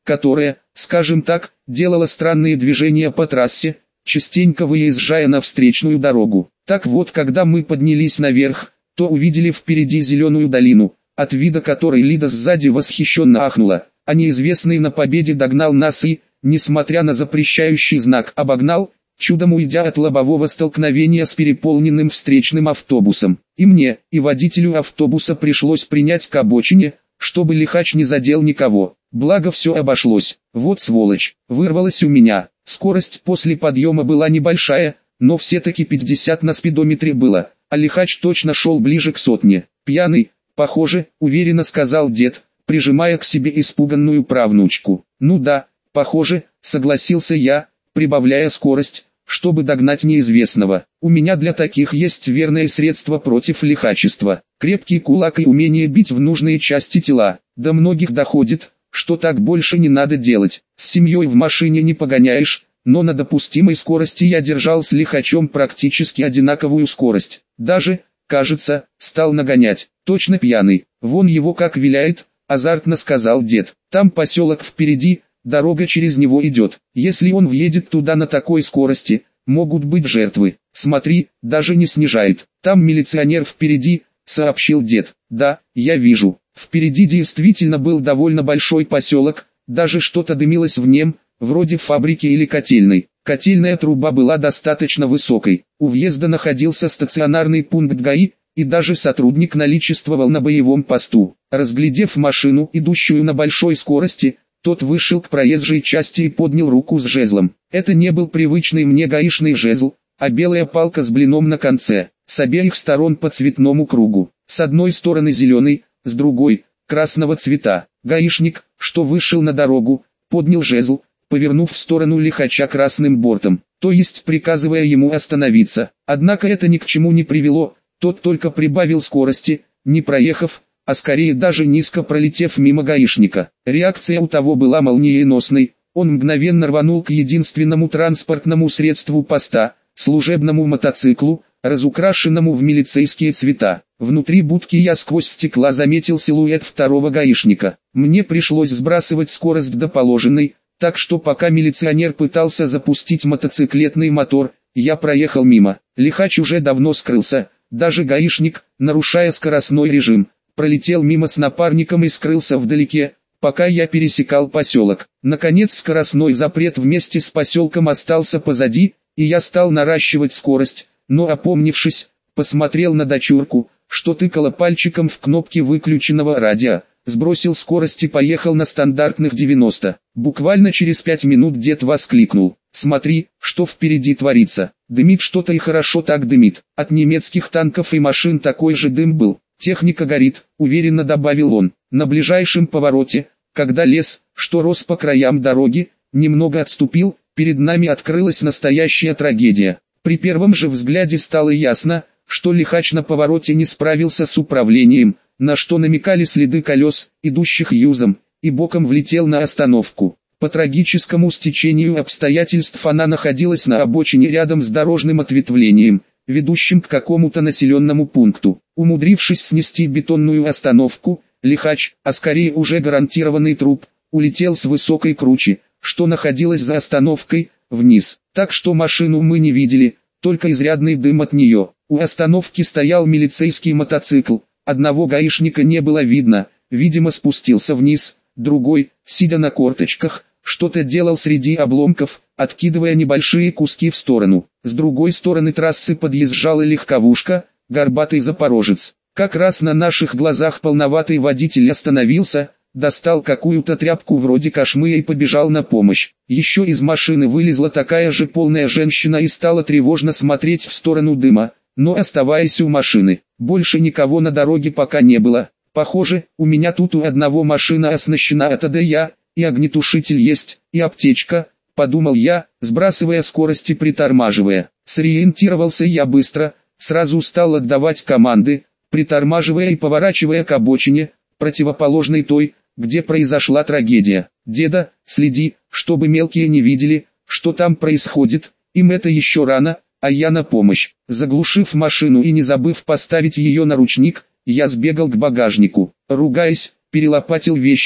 которая, скажем так, делала странные движения по трассе, частенько выезжая на встречную дорогу. Так вот, когда мы поднялись наверх, то увидели впереди зеленую долину, от вида которой Лида сзади восхищенно ахнула, а неизвестный на победе догнал нас и, несмотря на запрещающий знак, обогнал, чудом уйдя от лобового столкновения с переполненным встречным автобусом. И мне, и водителю автобуса пришлось принять к обочине, чтобы лихач не задел никого. Благо все обошлось. Вот сволочь, вырвалась у меня. Скорость после подъема была небольшая, но все-таки пятьдесят на спидометре было, а лихач точно шел ближе к сотне. Пьяный, похоже, уверенно сказал дед, прижимая к себе испуганную правнучку. Ну да, похоже, согласился я, прибавляя скорость, чтобы догнать неизвестного. У меня для таких есть верное средство против лихачества. Крепкий кулак и умение бить в нужные части тела. До многих доходит, что так больше не надо делать. С семьей в машине не погоняешь, но на допустимой скорости я держал с лихачом практически одинаковую скорость. Даже, кажется, стал нагонять. Точно пьяный. Вон его как виляет, азартно сказал дед. Там поселок впереди, дорога через него идет. Если он въедет туда на такой скорости, могут быть жертвы. Смотри, даже не снижает. Там милиционер впереди, сообщил дед. Да, я вижу. Впереди действительно был довольно большой поселок, даже что-то дымилось в нем, вроде фабрики или котельной. Котельная труба была достаточно высокой. У въезда находился стационарный пункт ГАИ, и даже сотрудник наличествовал на боевом посту. Разглядев машину, идущую на большой скорости, тот вышел к проезжей части и поднял руку с жезлом. Это не был привычный мне гаишный жезл, а белая палка с блином на конце, с обеих сторон по цветному кругу. С одной стороны зеленый, с другой – красного цвета. Гаишник, что вышел на дорогу, поднял жезл, повернув в сторону лихача красным бортом, то есть приказывая ему остановиться. Однако это ни к чему не привело, тот только прибавил скорости, не проехав, а скорее даже низко пролетев мимо гаишника. Реакция у того была молниеносной, он мгновенно рванул к единственному транспортному средству поста, служебному мотоциклу, разукрашенному в милицейские цвета. Внутри будки я сквозь стекла заметил силуэт второго гаишника. Мне пришлось сбрасывать скорость до положенной, так что пока милиционер пытался запустить мотоциклетный мотор, я проехал мимо. Лихач уже давно скрылся, даже гаишник, нарушая скоростной режим, пролетел мимо с напарником и скрылся вдалеке, пока я пересекал поселок. Наконец скоростной запрет вместе с поселком остался позади, и я стал наращивать скорость, но опомнившись, посмотрел на дочурку, что тыкала пальчиком в кнопки выключенного радио, сбросил скорость и поехал на стандартных девяносто. Буквально через пять минут дед воскликнул: «Смотри, что впереди творится, дымит что-то и хорошо так дымит». От немецких танков и машин такой же дым был. «Техника горит», уверенно добавил он. На ближайшем повороте, когда лес, что рос по краям дороги, немного отступил, перед нами открылась настоящая трагедия. При первом же взгляде стало ясно, что лихач на повороте не справился с управлением, на что намекали следы колес, идущих юзом, и боком влетел на остановку. По трагическому стечению обстоятельств она находилась на обочине рядом с дорожным ответвлением, ведущим к какому-то населенному пункту. Умудрившись снести бетонную остановку, лихач, а скорее уже гарантированный труп, улетел с высокой кручи, что находилась за остановкой, вниз. Так что машину мы не видели, только изрядный дым от нее. У остановки стоял милицейский мотоцикл, одного гаишника не было видно, видимо спустился вниз, другой, сидя на корточках, что-то делал среди обломков, откидывая небольшие куски в сторону. С другой стороны трассы подъезжала легковушка, горбатый запорожец. Как раз на наших глазах полноватый водитель остановился, достал какую-то тряпку вроде кошмы и побежал на помощь. Еще из машины вылезла такая же полная женщина и стала тревожно смотреть в сторону дыма, но оставаясь у машины. Больше никого на дороге пока не было. Похоже, у меня тут у одного машина оснащена эй тэ дэ я, и огнетушитель есть, и аптечка, подумал я, сбрасывая скорость и притормаживая. Сориентировался я быстро, сразу стал отдавать команды, притормаживая и поворачивая к обочине, противоположной той, где произошла трагедия. «Деда, следи, чтобы мелкие не видели, что там происходит, им это еще рано, а я на помощь». Заглушив машину и не забыв поставить ее на ручник, я сбегал к багажнику. Ругаясь, перелопатил вещи,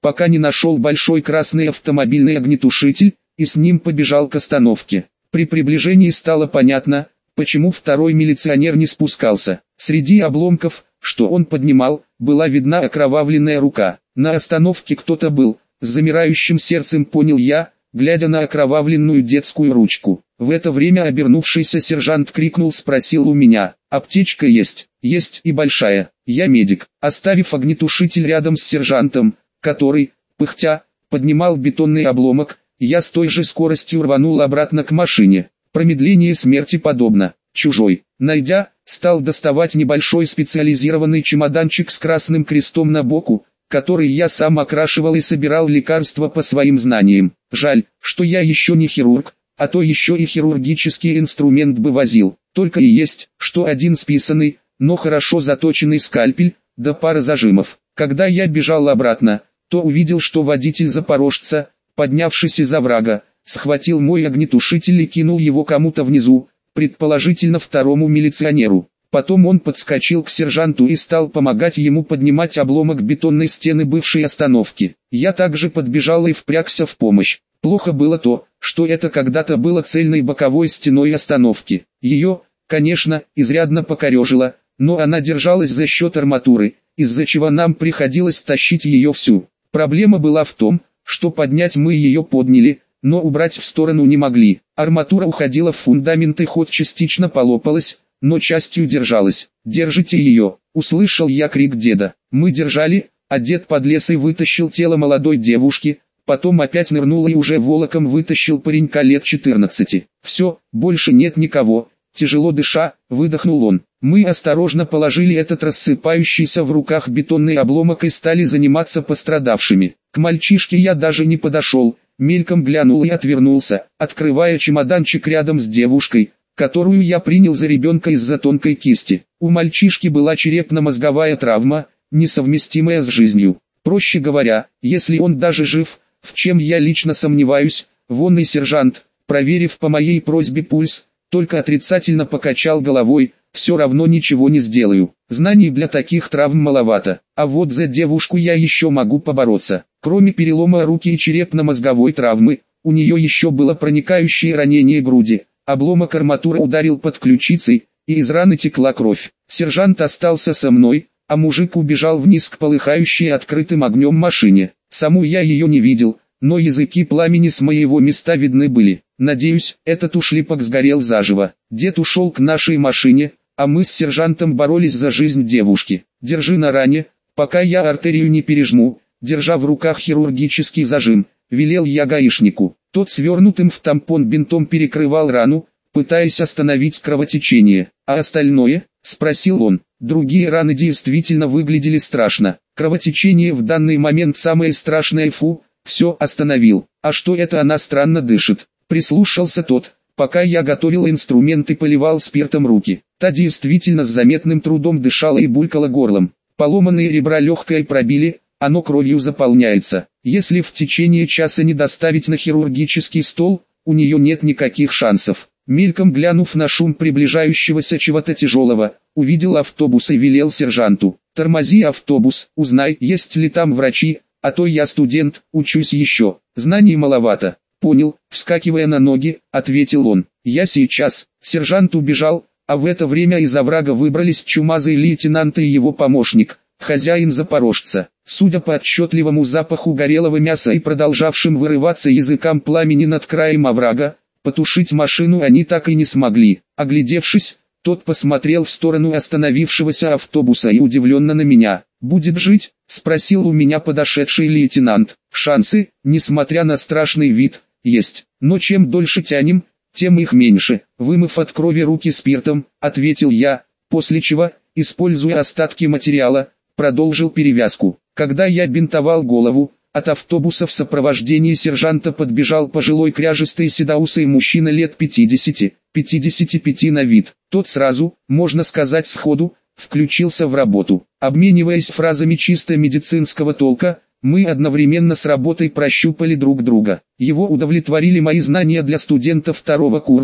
пока не нашел большой красный автомобильный огнетушитель, и с ним побежал к остановке. При приближении стало понятно, почему второй милиционер не спускался. Среди обломков, что он поднимал, была видна окровавленная рука. На остановке кто-то был, с замирающим сердцем понял я, глядя на окровавленную детскую ручку. В это время обернувшийся сержант крикнул, спросил у меня: «Аптечка есть?» «Есть, и большая. Я медик». Оставив огнетушитель рядом с сержантом, который, пыхтя, поднимал бетонный обломок, я с той же скоростью рванул обратно к машине. Промедление смерти подобно. Чужой. Найдя, стал доставать небольшой специализированный чемоданчик с красным крестом на боку, который я сам окрашивал и собирал лекарства по своим знаниям. Жаль, что я еще не хирург, а то еще и хирургический инструмент бы возил. Только и есть, что один списанный, но хорошо заточенный скальпель, да пара зажимов. Когда я бежал обратно, то увидел, что водитель запорожца, поднявшись из оврага, схватил мой огнетушитель и кинул его кому-то внизу, предположительно второму милиционеру. Потом он подскочил к сержанту и стал помогать ему поднимать обломок бетонной стены бывшей остановки. Я также подбежал и впрягся в помощь. Плохо было то, что это когда-то было цельной боковой стеной остановки. Ее, конечно, изрядно покорежило, но она держалась за счет арматуры, из-за чего нам приходилось тащить ее всю. Проблема была в том, что поднять мы ее подняли, но убрать в сторону не могли. Арматура уходила в фундамент и хоть частично полопалась, но частью держалась. «Держите ее!» — услышал я крик деда. Мы держали, а дед подлез и вытащил тело молодой девушки, потом опять нырнул и уже волоком вытащил паренька лет четырнадцати. «Все, больше нет никого», — тяжело дыша, выдохнул он. Мы осторожно положили этот рассыпающийся в руках бетонный обломок и стали заниматься пострадавшими. К мальчишке я даже не подошел, мельком глянул и отвернулся, открывая чемоданчик рядом с девушкой, которую я принял за ребенка из-за тонкой кисти. У мальчишки была черепно-мозговая травма, несовместимая с жизнью. Проще говоря, если он даже жив, в чем я лично сомневаюсь, вон и сержант, проверив по моей просьбе пульс, только отрицательно покачал головой: «Все равно ничего не сделаю. Знаний для таких травм маловато, а вот за девушку я еще могу побороться». Кроме перелома руки и черепно-мозговой травмы, у нее еще было проникающее ранение груди. Обломок арматуры ударил под ключицей, и из раны текла кровь. Сержант остался со мной, а мужик убежал вниз к полыхающей открытым огнем машине. Саму я ее не видел, но языки пламени с моего места видны были. Надеюсь, этот ушлепок сгорел заживо. Дед ушел к нашей машине, а мы с сержантом боролись за жизнь девушки. «Держи на ране, пока я артерию не пережму», держа в руках хирургический зажим, велел я гаишнику. Тот свернутым в тампон бинтом перекрывал рану, пытаясь остановить кровотечение. «А остальное?» — спросил он. Другие раны действительно выглядели страшно. Кровотечение в данный момент самое страшное. Фу, все, остановил. «А что это она странно дышит?» Прислушался тот, пока я готовил инструмент и поливал спиртом руки. Та действительно с заметным трудом дышала и булькала горлом. Поломанные ребра легкое пробили, оно кровью заполняется. Если в течение часа не доставить на хирургический стол, у нее нет никаких шансов. Мельком глянув на шум приближающегося чего-то тяжелого, увидел автобус и велел сержанту: «Тормози автобус, узнай, есть ли там врачи, а то я студент, учусь еще, знаний маловато». «Понял», вскакивая на ноги, ответил он. «Я сейчас». Сержант убежал, а в это время из оврага выбрались чумазый лейтенант и его помощник, хозяин запорожца. Судя по отчетливому запаху горелого мяса и продолжавшим вырываться языкам пламени над краем оврага, потушить машину они так и не смогли. Оглядевшись, тот посмотрел в сторону остановившегося автобуса и удивленно на меня. «Будет жить?» — спросил у меня подошедший лейтенант. «Шансы, несмотря на страшный вид, есть, но чем дольше тянем, тем их меньше». Вымыв от крови руки спиртом, ответил я, после чего, используя остатки материала, продолжил перевязку. Когда я бинтовал голову, от автобуса в сопровождении сержанта подбежал пожилой кряжистый седоусый мужчина лет пятидесяти, пятидесяти пяти на вид. Тот сразу, можно сказать сходу, включился в работу. Обмениваясь фразами чисто медицинского толка, мы одновременно с работой прощупали друг друга. Его удовлетворили мои знания для студента второго курса,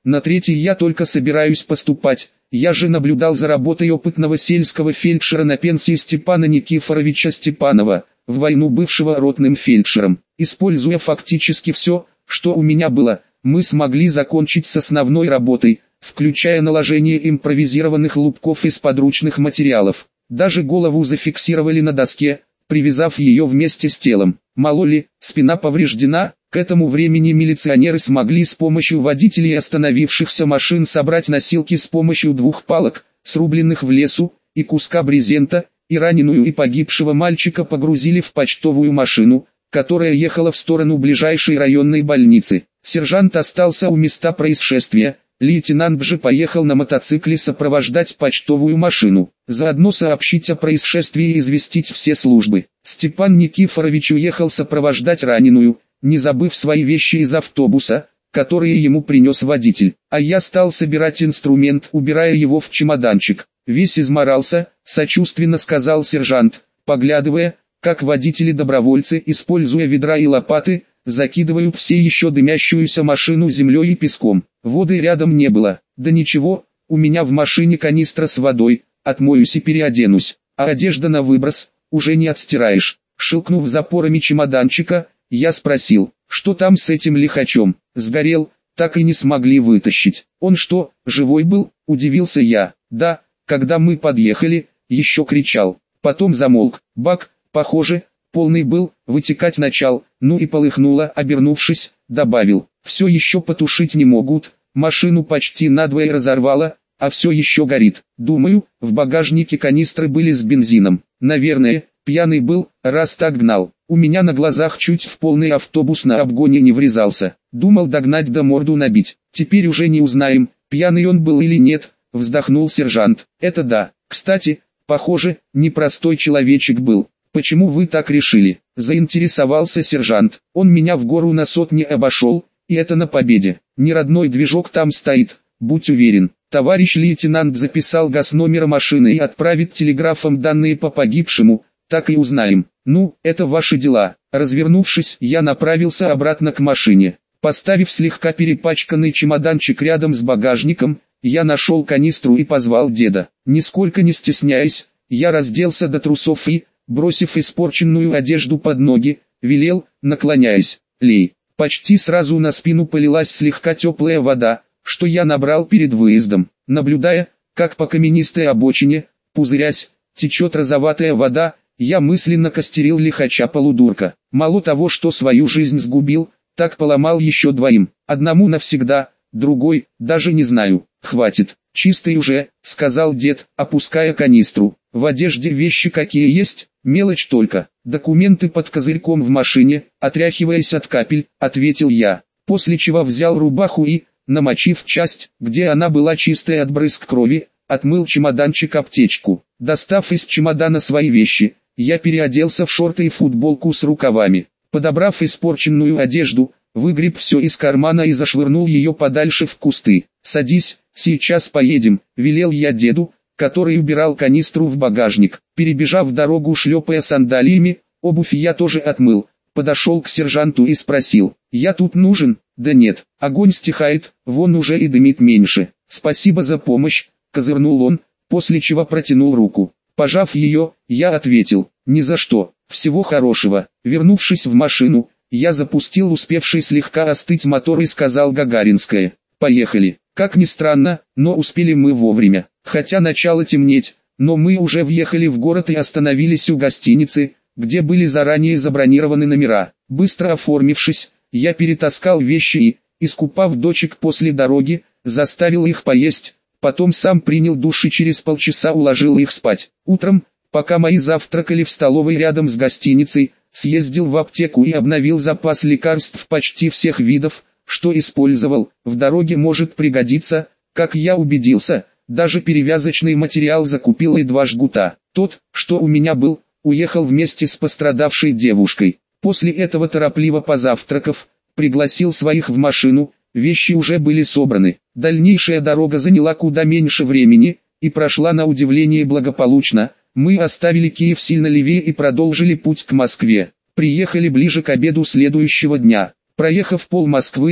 на третий я только собираюсь поступать. Я же наблюдал за работой опытного сельского фельдшера на пенсии Степана Никифоровича Степанова, в войну бывшего ротным фельдшером. Используя фактически все, что у меня было, мы смогли закончить с основной работой, включая наложение импровизированных лупков из подручных материалов. Даже голову зафиксировали на доске, привязав ее вместе с телом. Мало ли, спина повреждена. К этому времени милиционеры смогли с помощью водителей остановившихся машин собрать носилки с помощью двух палок, срубленных в лесу, и куска брезента, и раненую и погибшего мальчика погрузили в почтовую машину, которая ехала в сторону ближайшей районной больницы. Сержант остался у места происшествия, лейтенант же поехал на мотоцикле сопровождать почтовую машину, заодно сообщить о происшествии и известить все службы. Степан Никифорович уехал сопровождать раненую, не забыв свои вещи из автобуса, которые ему принес водитель, а я стал собирать инструмент, убирая его в чемоданчик. Весь изморался, сочувственно сказал сержант, поглядывая, как водители-добровольцы, используя ведра и лопаты, закидывают все еще дымящуюся машину землей и песком. Воды рядом не было. Да ничего, у меня в машине канистра с водой, отмоюсь и переоденусь, а одежда на выброс, уже не отстираешь. Шилкнув запорами чемоданчика, я спросил, что там с этим лихачом? Сгорел, так и не смогли вытащить. Он что, живой был? Удивился я. Да, когда мы подъехали, еще кричал. Потом замолк. Бак, похоже, полный был, вытекать начал, ну и полыхнуло, обернувшись, добавил. Все еще потушить не могут, машину почти надвое разорвало, а все еще горит. Думаю, в багажнике канистры были с бензином. Наверное, пьяный был, раз так гнал. У меня на глазах чуть в полный автобус на обгоне не врезался. Думал догнать да морду набить. Теперь уже не узнаем, пьяный он был или нет, вздохнул сержант. Это да. Кстати, похоже, непростой человечек был. Почему вы так решили? Заинтересовался сержант. Он меня в гору на сотни обошел, и это на победе. Не родной движок там стоит, будь уверен. Товарищ лейтенант записал газ-номер машины и отправит телеграфом данные по погибшему, так и узнаем. Ну, это ваши дела. Развернувшись, я направился обратно к машине. Поставив слегка перепачканный чемоданчик рядом с багажником, я нашел канистру и позвал деда. Нисколько не стесняясь, я разделся до трусов и, бросив испорченную одежду под ноги, велел, наклоняясь, лей. Почти сразу на спину полилась слегка теплая вода, что я набрал перед выездом. Наблюдая, как по каменистой обочине, пузырясь, течет розоватая вода, я мысленно костерил лихача-полудурка. Мало того, что свою жизнь сгубил, так поломал еще двоим. Одному навсегда, другой, даже не знаю. Хватит, чистый уже, сказал дед, опуская канистру. В одежде вещи какие есть, мелочь только. Документы под козырьком в машине, отряхиваясь от капель, ответил я. После чего взял рубаху и, намочив часть, где она была чистая от брызг крови, отмыл чемоданчик-аптечку. Достав из чемодана свои вещи, я переоделся в шорты и футболку с рукавами. Подобрав испорченную одежду, выгреб все из кармана и зашвырнул ее подальше в кусты. «Садись, сейчас поедем», — велел я деду, который убирал канистру в багажник. Перебежав дорогу шлепая сандалиями, обувь я тоже отмыл. Подошел к сержанту и спросил, «Я тут нужен?» «Да нет, огонь стихает, вон уже и дымит меньше. Спасибо за помощь», — козырнул он, после чего протянул руку. Пожав ее, я ответил, «Ни за что, всего хорошего». Вернувшись в машину, я запустил успевший слегка остыть мотор и сказал Гагаринское, «Поехали». Как ни странно, но успели мы вовремя. Хотя начало темнеть, но мы уже въехали в город и остановились у гостиницы, где были заранее забронированы номера. Быстро оформившись, я перетаскал вещи и, искупав дочек после дороги, заставил их поесть, потом сам принял душ и через полчаса уложил их спать. Утром, пока мои завтракали в столовой рядом с гостиницей, съездил в аптеку и обновил запас лекарств почти всех видов, что использовал, в дороге может пригодиться, как я убедился, даже перевязочный материал закупил и два жгута. Тот, что у меня был, уехал вместе с пострадавшей девушкой. После этого торопливо позавтракав, пригласил своих в машину, вещи уже были собраны. Дальнейшая дорога заняла куда меньше времени, и прошла на удивление благополучно. Мы оставили Киев сильно левее и продолжили путь к Москве. Приехали ближе к обеду следующего дня. Проехав пол Москвы я,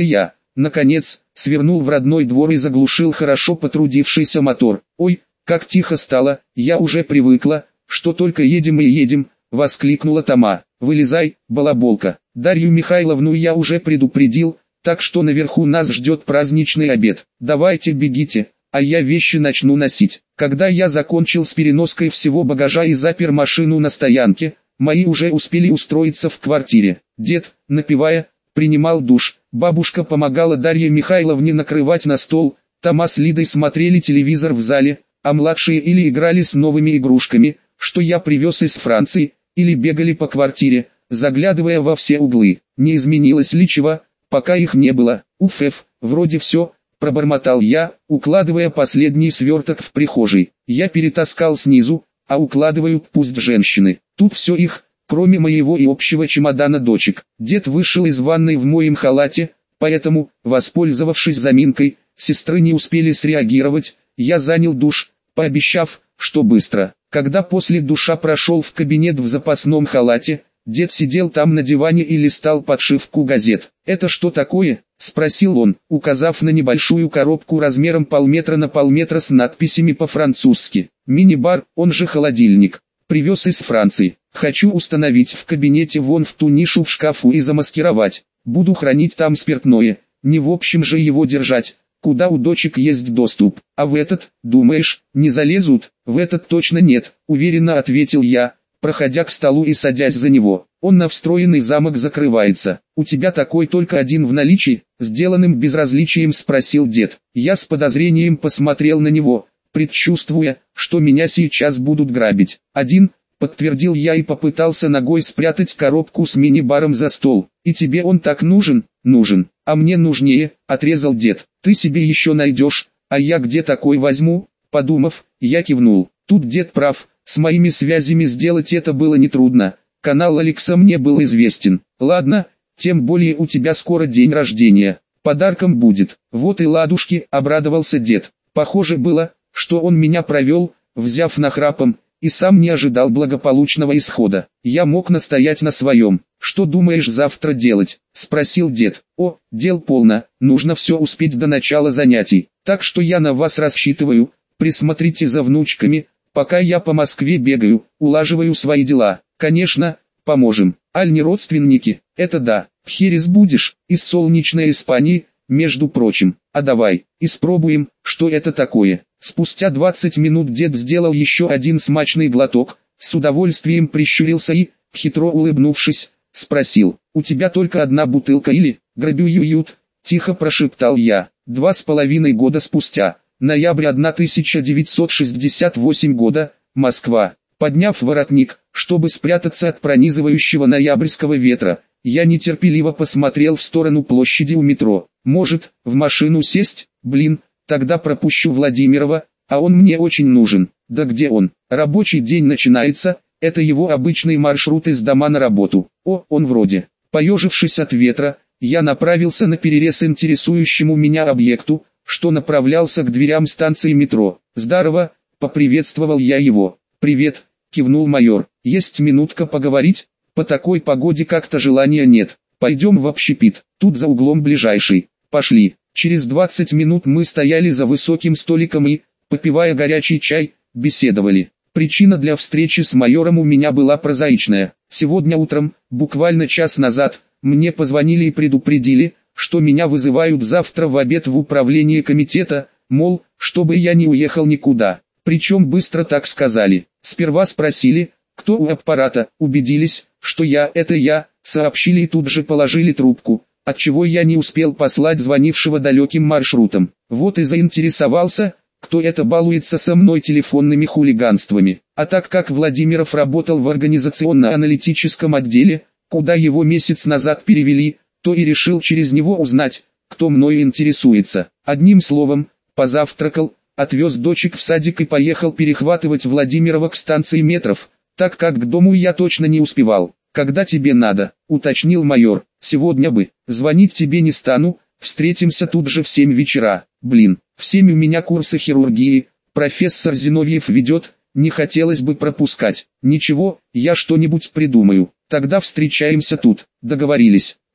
наконец, свернул в родной двор и заглушил хорошо потрудившийся мотор. «Ой, как тихо стало, я уже привыкла, что только едем и едем», — воскликнула Тома. «Вылезай, балаболка, Дарью Михайловну я уже предупредил, так что наверху нас ждет праздничный обед. Давайте бегите, а я вещи начну носить». Когда я закончил с переноской всего багажа и запер машину на стоянке, мои уже успели устроиться в квартире. Дед, напевая, принимал душ, бабушка помогала Дарье Михайловне накрывать на стол, Тома с Лидой смотрели телевизор в зале, а младшие или играли с новыми игрушками, что я привез из Франции, или бегали по квартире, заглядывая во все углы. Не изменилось ли чего, пока их не было? Уф, вроде все, пробормотал я, укладывая последний сверток в прихожей. Я перетаскал снизу, а укладывают пусть женщины. Тут все их, кроме моего и общего чемодана дочек. Дед вышел из ванной в моем халате, поэтому, воспользовавшись заминкой, сестры не успели среагировать, я занял душ, пообещав, что быстро. Когда после душа прошел в кабинет в запасном халате, дед сидел там на диване и листал подшивку газет. «Это что такое?» – спросил он, указав на небольшую коробку размером полметра на полметра с надписями по-французски. «Мини-бар, он же холодильник. Привез из Франции. Хочу установить в кабинете вон в ту нишу в шкафу и замаскировать. Буду хранить там спиртное, не в общем же его держать, куда у дочек есть доступ. А в этот, думаешь, не залезут?» «В этот точно нет», уверенно ответил я, проходя к столу и садясь за него. «Он на встроенный замок закрывается. У тебя такой только один в наличии?» Сделанным безразличием спросил дед. Я с подозрением посмотрел на него, предчувствуя, что меня сейчас будут грабить. «Один», подтвердил я и попытался ногой спрятать коробку с мини-баром за стол. «И тебе он так нужен?» «Нужен. А мне нужнее», отрезал дед. «Ты себе еще найдешь, а я где такой возьму?» Подумав, я кивнул. Тут дед прав, с моими связями сделать это было нетрудно. Канал Алекса мне был известен. «Ладно, тем более у тебя скоро день рождения. Подарком будет». «Вот и ладушки», обрадовался дед. Похоже было, что он меня провел, взяв нахрапом, и сам не ожидал благополучного исхода. Я мог настоять на своем. «Что думаешь завтра делать?» – спросил дед. «О, дел полно, нужно все успеть до начала занятий. Так что я на вас рассчитываю, присмотрите за внучками, пока я по Москве бегаю, улаживаю свои дела. Конечно, поможем. Аль не родственники?» «Это да. В Херес будешь, из солнечной Испании, между прочим. А давай, испробуем, что это такое». Спустя двадцать минут дед сделал еще один смачный глоток, с удовольствием прищурился и, хитро улыбнувшись, спросил: «У тебя только одна бутылка или?» «Грабюют», — тихо прошептал я. Два с половиной года спустя, ноябрь тысяча девятьсот шестьдесят восьмого года, Москва. Подняв воротник, чтобы спрятаться от пронизывающего ноябрьского ветра, я нетерпеливо посмотрел в сторону площади у метро. «Может, в машину сесть? Блин, тогда пропущу Владимирова, а он мне очень нужен». «Да где он? Рабочий день начинается, это его обычный маршрут из дома на работу». «О, он вроде». Поежившись от ветра, я направился на перерез интересующему меня объекту, что направлялся к дверям станции метро. «Здорово», — поприветствовал я его. «Привет», — кивнул майор. «Есть минутка поговорить? По такой погоде как-то желания нет. Пойдем в общепит, тут за углом ближайший». «Пошли». Через двадцать минут мы стояли за высоким столиком и, попивая горячий чай, беседовали. Причина для встречи с майором у меня была прозаичная. Сегодня утром, буквально час назад, мне позвонили и предупредили, что меня вызывают завтра в обед в управление комитета, мол, чтобы я не уехал никуда. Причем быстро так сказали. Сперва спросили, кто у аппарата, убедились, что я – это я, сообщили и тут же положили трубку, отчего я не успел послать звонившего далеким маршрутом. Вот и заинтересовался, кто это балуется со мной телефонными хулиганствами. А так как Владимиров работал в организационно-аналитическом отделе, куда его месяц назад перевели, то и решил через него узнать, кто мною интересуется. Одним словом, позавтракал, отвез дочек в садик и поехал перехватывать Владимирова к станции метров, так как к дому я точно не успевал. «Когда тебе надо?» — уточнил майор. «Сегодня бы. Звонить тебе не стану, встретимся тут же в семь вечера». «Блин, в семь у меня курсы хирургии, профессор Зиновьев ведет, не хотелось бы пропускать». «Ничего, я что-нибудь придумаю. Тогда встречаемся тут». «Договорились».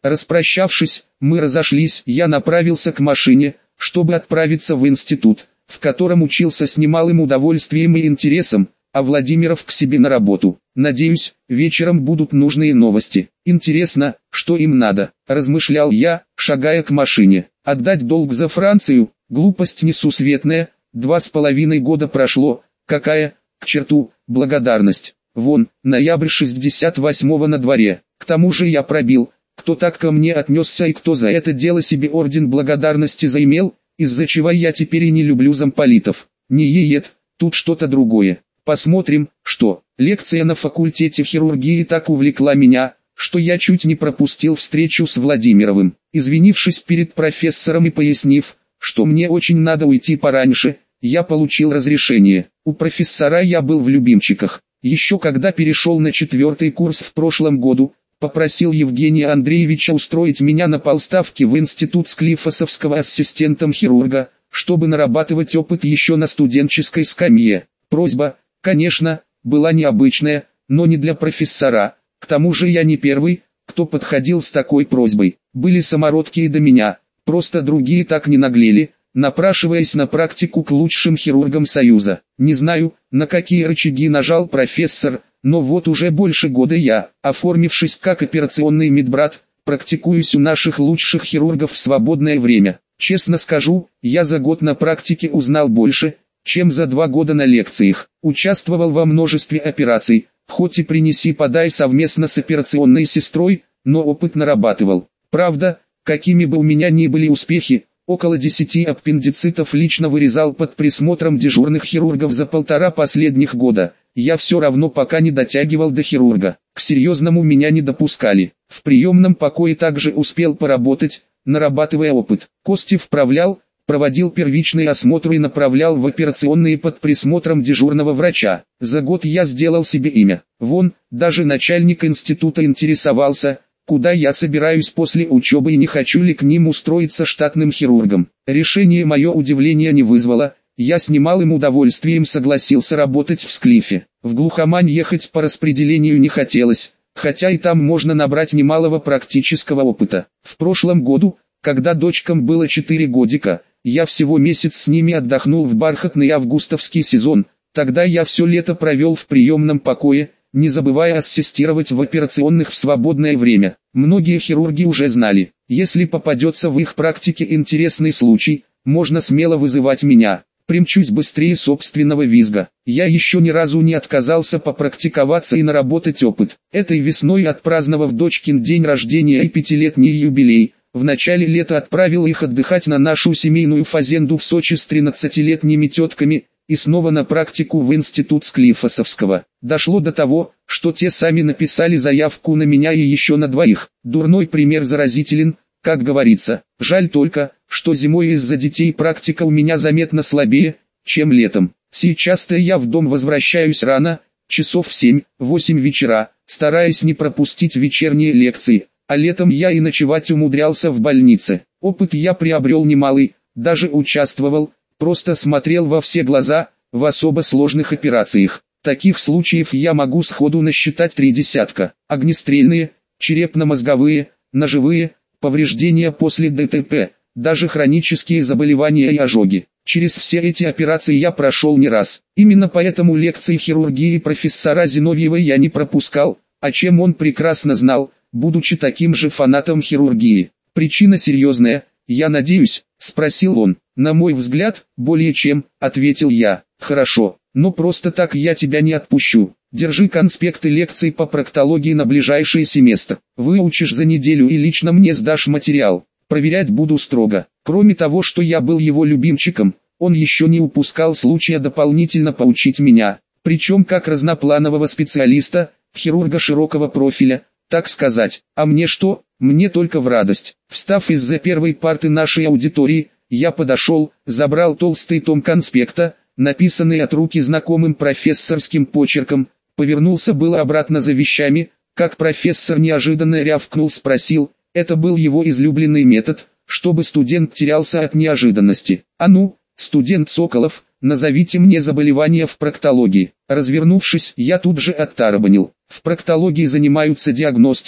Распрощавшись, мы разошлись, я направился к машине, чтобы отправиться в институт, в котором учился с немалым удовольствием и интересом, а Владимиров к себе на работу. Надеюсь, вечером будут нужные новости. Интересно, что им надо, размышлял я, шагая к машине. Отдать долг за Францию, глупость несусветная, два с половиной года прошло, какая, к черту, благодарность. Вон, ноябрь шестьдесят восьмого на дворе, к тому же я пробил, кто так ко мне отнесся и кто за это дело себе орден благодарности заимел, из-за чего я теперь и не люблю замполитов. Не ЕЕТ, тут что-то другое. Посмотрим, что. Лекция на факультете хирургии так увлекла меня, что я чуть не пропустил встречу с Владимировым. Извинившись перед профессором и пояснив, что мне очень надо уйти пораньше, я получил разрешение. У профессора я был в любимчиках. Еще когда перешел на четвертый курс в прошлом году, попросил Евгения Андреевича устроить меня на полставки в институт Склифосовского ассистентом хирурга, чтобы нарабатывать опыт еще на студенческой скамье. Просьба, конечно, была необычная, но не для профессора. К тому же я не первый, кто подходил с такой просьбой. Были самородки и до меня, просто другие так не наглели, напрашиваясь на практику к лучшим хирургам Союза. Не знаю, на какие рычаги нажал профессор, но вот уже больше года я, оформившись как операционный медбрат, практикуюсь у наших лучших хирургов в свободное время. Честно скажу, я за год на практике узнал больше, чем за два года на лекциях. Участвовал во множестве операций, хоть и принеси-подай совместно с операционной сестрой, но опыт нарабатывал. Правда, какими бы у меня ни были успехи, около десяти аппендицитов лично вырезал под присмотром дежурных хирургов за полтора последних года. Я все равно пока не дотягивал до хирурга. К серьезному меня не допускали. В приемном покое также успел поработать, нарабатывая опыт. Кости вправлял, проводил первичный осмотр и направлял в операционные под присмотром дежурного врача. За год я сделал себе имя. Вон, даже начальник института интересовался, куда я собираюсь после учебы и не хочу ли к ним устроиться штатным хирургом. Решение мое удивление не вызвало. Я с немалым удовольствием согласился работать в Склифе. В глухомань ехать по распределению не хотелось, хотя и там можно набрать немалого практического опыта. В прошлом году, когда дочкам было четыре годика, я всего месяц с ними отдохнул в бархатный августовский сезон. Тогда я все лето провел в приемном покое, не забывая ассистировать в операционных в свободное время. Многие хирурги уже знали, если попадется в их практике интересный случай, можно смело вызывать меня. Примчусь быстрее собственного визга. Я еще ни разу не отказался попрактиковаться и наработать опыт. Этой весной, отпраздновав дочкин день рождения и пятилетний юбилей, в начале лета отправил их отдыхать на нашу семейную фазенду в Сочи с тринадцатилетними тетками, и снова на практику в институт Склифосовского. Дошло до того, что те сами написали заявку на меня и еще на двоих. Дурной пример заразителен, как говорится. Жаль только, что зимой из-за детей практика у меня заметно слабее, чем летом. Сейчас-то я в дом возвращаюсь рано, часов в семь-восемь вечера, стараясь не пропустить вечерние лекции, а летом я и ночевать умудрялся в больнице. Опыт я приобрел немалый, даже участвовал, просто смотрел во все глаза, в особо сложных операциях. Таких случаев я могу сходу насчитать три десятка. Огнестрельные, черепно-мозговые, ножевые, повреждения после ДТП, даже хронические заболевания и ожоги. Через все эти операции я прошел не раз. Именно поэтому лекции хирургии профессора Зиновьева я не пропускал, о чем он прекрасно знал, будучи таким же фанатом хирургии. Причина серьезная, я надеюсь, спросил он. На мой взгляд, более чем, ответил я. Хорошо, но просто так я тебя не отпущу. Держи конспекты лекций по проктологии на ближайший семестр. Выучишь за неделю и лично мне сдашь материал. Проверять буду строго. Кроме того, что я был его любимчиком, он еще не упускал случая дополнительно поучить меня. Причем как разнопланового специалиста, хирурга широкого профиля, так сказать. А мне что? Мне только в радость. Встав из-за первой парты нашей аудитории, я подошел, забрал толстый том конспекта, написанный от руки знакомым профессорским почерком, повернулся было обратно за вещами, как профессор неожиданно рявкнул, спросил, это был его излюбленный метод, чтобы студент терялся от неожиданности. А ну, студент Соколов, назовите мне заболевания в проктологии. Развернувшись, я тут же оттарабанил. В проктологии занимаются диагностикой,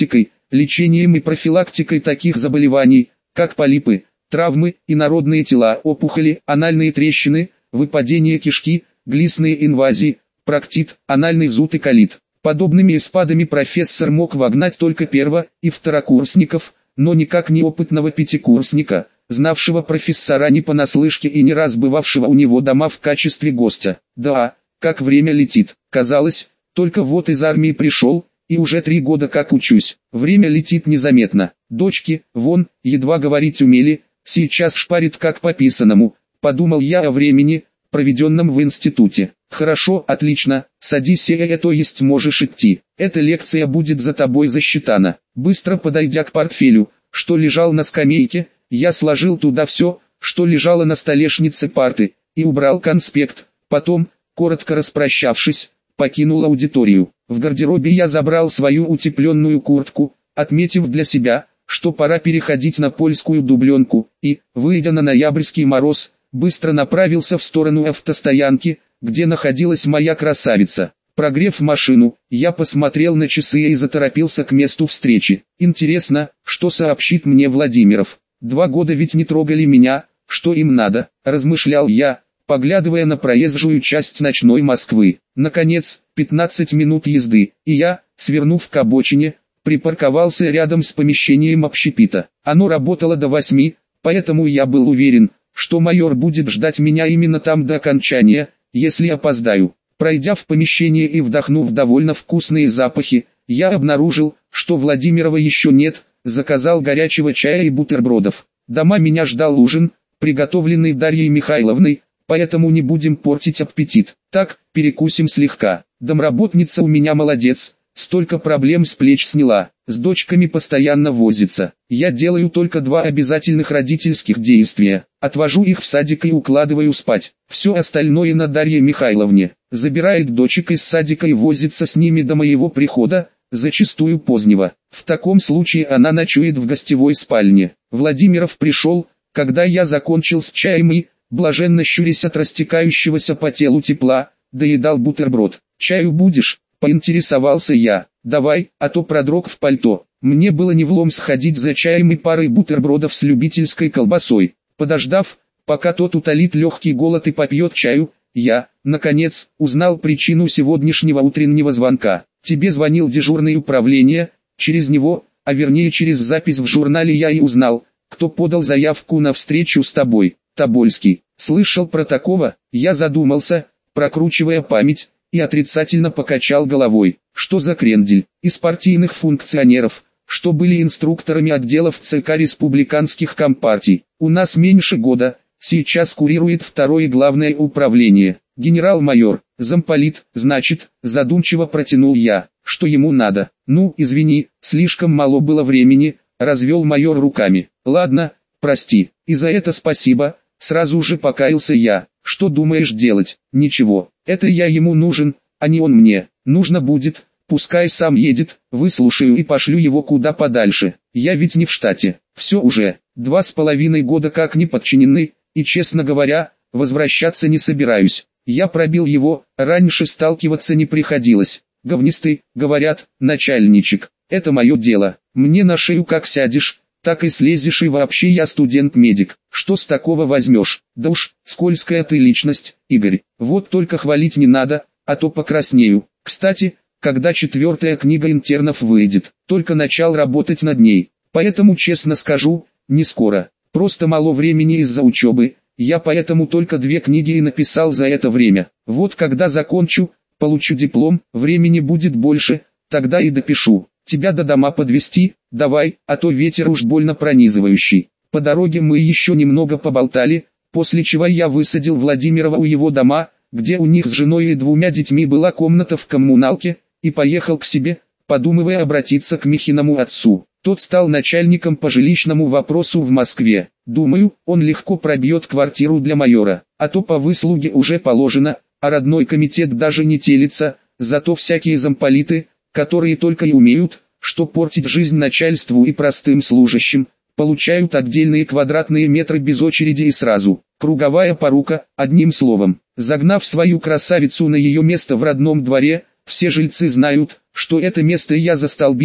лечением и профилактикой таких заболеваний, как полипы, травмы, инородные тела, опухоли, анальные трещины, выпадение кишки, глистные инвазии, проктит, анальный зуд и колит. Подобными испадами профессор мог вогнать только перво- и второкурсников, но никак не опытного пятикурсника, знавшего профессора не понаслышке и не раз бывавшего у него дома в качестве гостя. Да, как время летит. Казалось, только вот из армии пришел, и уже три года как учусь. Время летит незаметно. Дочки, вон, едва говорить умели, сейчас шпарит как по писаному. Подумал я о времени, проведенном в институте. Хорошо, отлично, садись, и то есть можешь идти. Эта лекция будет за тобой засчитана. Быстро подойдя к портфелю, что лежал на скамейке, я сложил туда все, что лежало на столешнице парты, и убрал конспект. Потом, коротко распрощавшись, покинул аудиторию. В гардеробе я забрал свою утепленную куртку, отметив для себя, что пора переходить на польскую дубленку, и, выйдя на ноябрьский мороз, быстро направился в сторону автостоянки, где находилась моя красавица. Прогрев машину, я посмотрел на часы и заторопился к месту встречи. Интересно, что сообщит мне Владимиров. Два года ведь не трогали меня, что им надо, размышлял я, поглядывая на проезжую часть ночной Москвы. Наконец, пятнадцать минут езды, и я, свернув к обочине, припарковался рядом с помещением общепита. Оно работало до восьми, поэтому я был уверен, что майор будет ждать меня именно там до окончания, если опоздаю. Пройдя в помещение и вдохнув довольно вкусные запахи, я обнаружил, что Владимирова еще нет, заказал горячего чая и бутербродов. Дома меня ждал ужин, приготовленный Дарьей Михайловной, поэтому не будем портить аппетит. Так, перекусим слегка. Домработница у меня молодец, столько проблем с плеч сняла, с дочками постоянно возится. Я делаю только два обязательных родительских действия. Отвожу их в садик и укладываю спать. Все остальное на Дарье Михайловне. Забирает дочек из садика и возится с ними до моего прихода, зачастую позднего. В таком случае она ночует в гостевой спальне. Владимиров пришел, когда я закончил с чаем и, блаженно щурясь от растекающегося по телу тепла, доедал бутерброд. «Чаю будешь?» – поинтересовался я. «Давай, а то продрог в пальто». Мне было не влом сходить за чаем и парой бутербродов с любительской колбасой. Подождав, пока тот утолит легкий голод и попьет чаю, я, наконец, узнал причину сегодняшнего утреннего звонка. Тебе звонил дежурный управления, через него, а вернее через запись в журнале я и узнал, кто подал заявку на встречу с тобой. Тобольский. Слышал про такого? Я задумался, прокручивая память, и отрицательно покачал головой. Что за крендель? Из партийных функционеров, что были инструкторами отделов ЦК республиканских компартий. У нас меньше года, сейчас курирует второе главное управление. Генерал-майор, замполит, значит, задумчиво протянул я. Что ему надо? Ну, извини, слишком мало было времени, развел майор руками. Ладно, прости, и за это спасибо. Сразу же покаялся я. Что думаешь делать? Ничего, это я ему нужен, а не он мне. Нужно будет, пускай сам едет, выслушаю и пошлю его куда подальше. Я ведь не в штате. Все уже, два с половиной года как не подчинены, и честно говоря, возвращаться не собираюсь. Я пробил его, раньше сталкиваться не приходилось. Говнистый, говорят, начальничек. Это мое дело. Мне на шею как сядешь, так и слезешь, и вообще я студент-медик. Что с такого возьмешь? Да уж, скользкая ты личность, Игорь. Вот только хвалить не надо, а то покраснею. Кстати, когда четвертая книга интернов выйдет, только начал работать над ней. Поэтому честно скажу, не скоро. Просто мало времени из-за учебы. Я поэтому только две книги и написал за это время. Вот когда закончу, получу диплом, времени будет больше, тогда и допишу. Тебя до дома подвезти? Давай, а то ветер уж больно пронизывающий. По дороге мы еще немного поболтали, после чего я высадил Владимирова у его дома, где у них с женой и двумя детьми была комната в коммуналке, и поехал к себе, подумывая обратиться к Михиному отцу. Тот стал начальником по жилищному вопросу в Москве. Думаю, он легко пробьет квартиру для майора, а то по выслуге уже положено, а родной комитет даже не телится, зато всякие замполиты, которые только и умеют, что портить жизнь начальству и простым служащим, получают отдельные квадратные метры без очереди и сразу. Круговая порука, одним словом. Загнав свою красавицу на ее место в родном дворе, все жильцы знают, что это место я застолбил,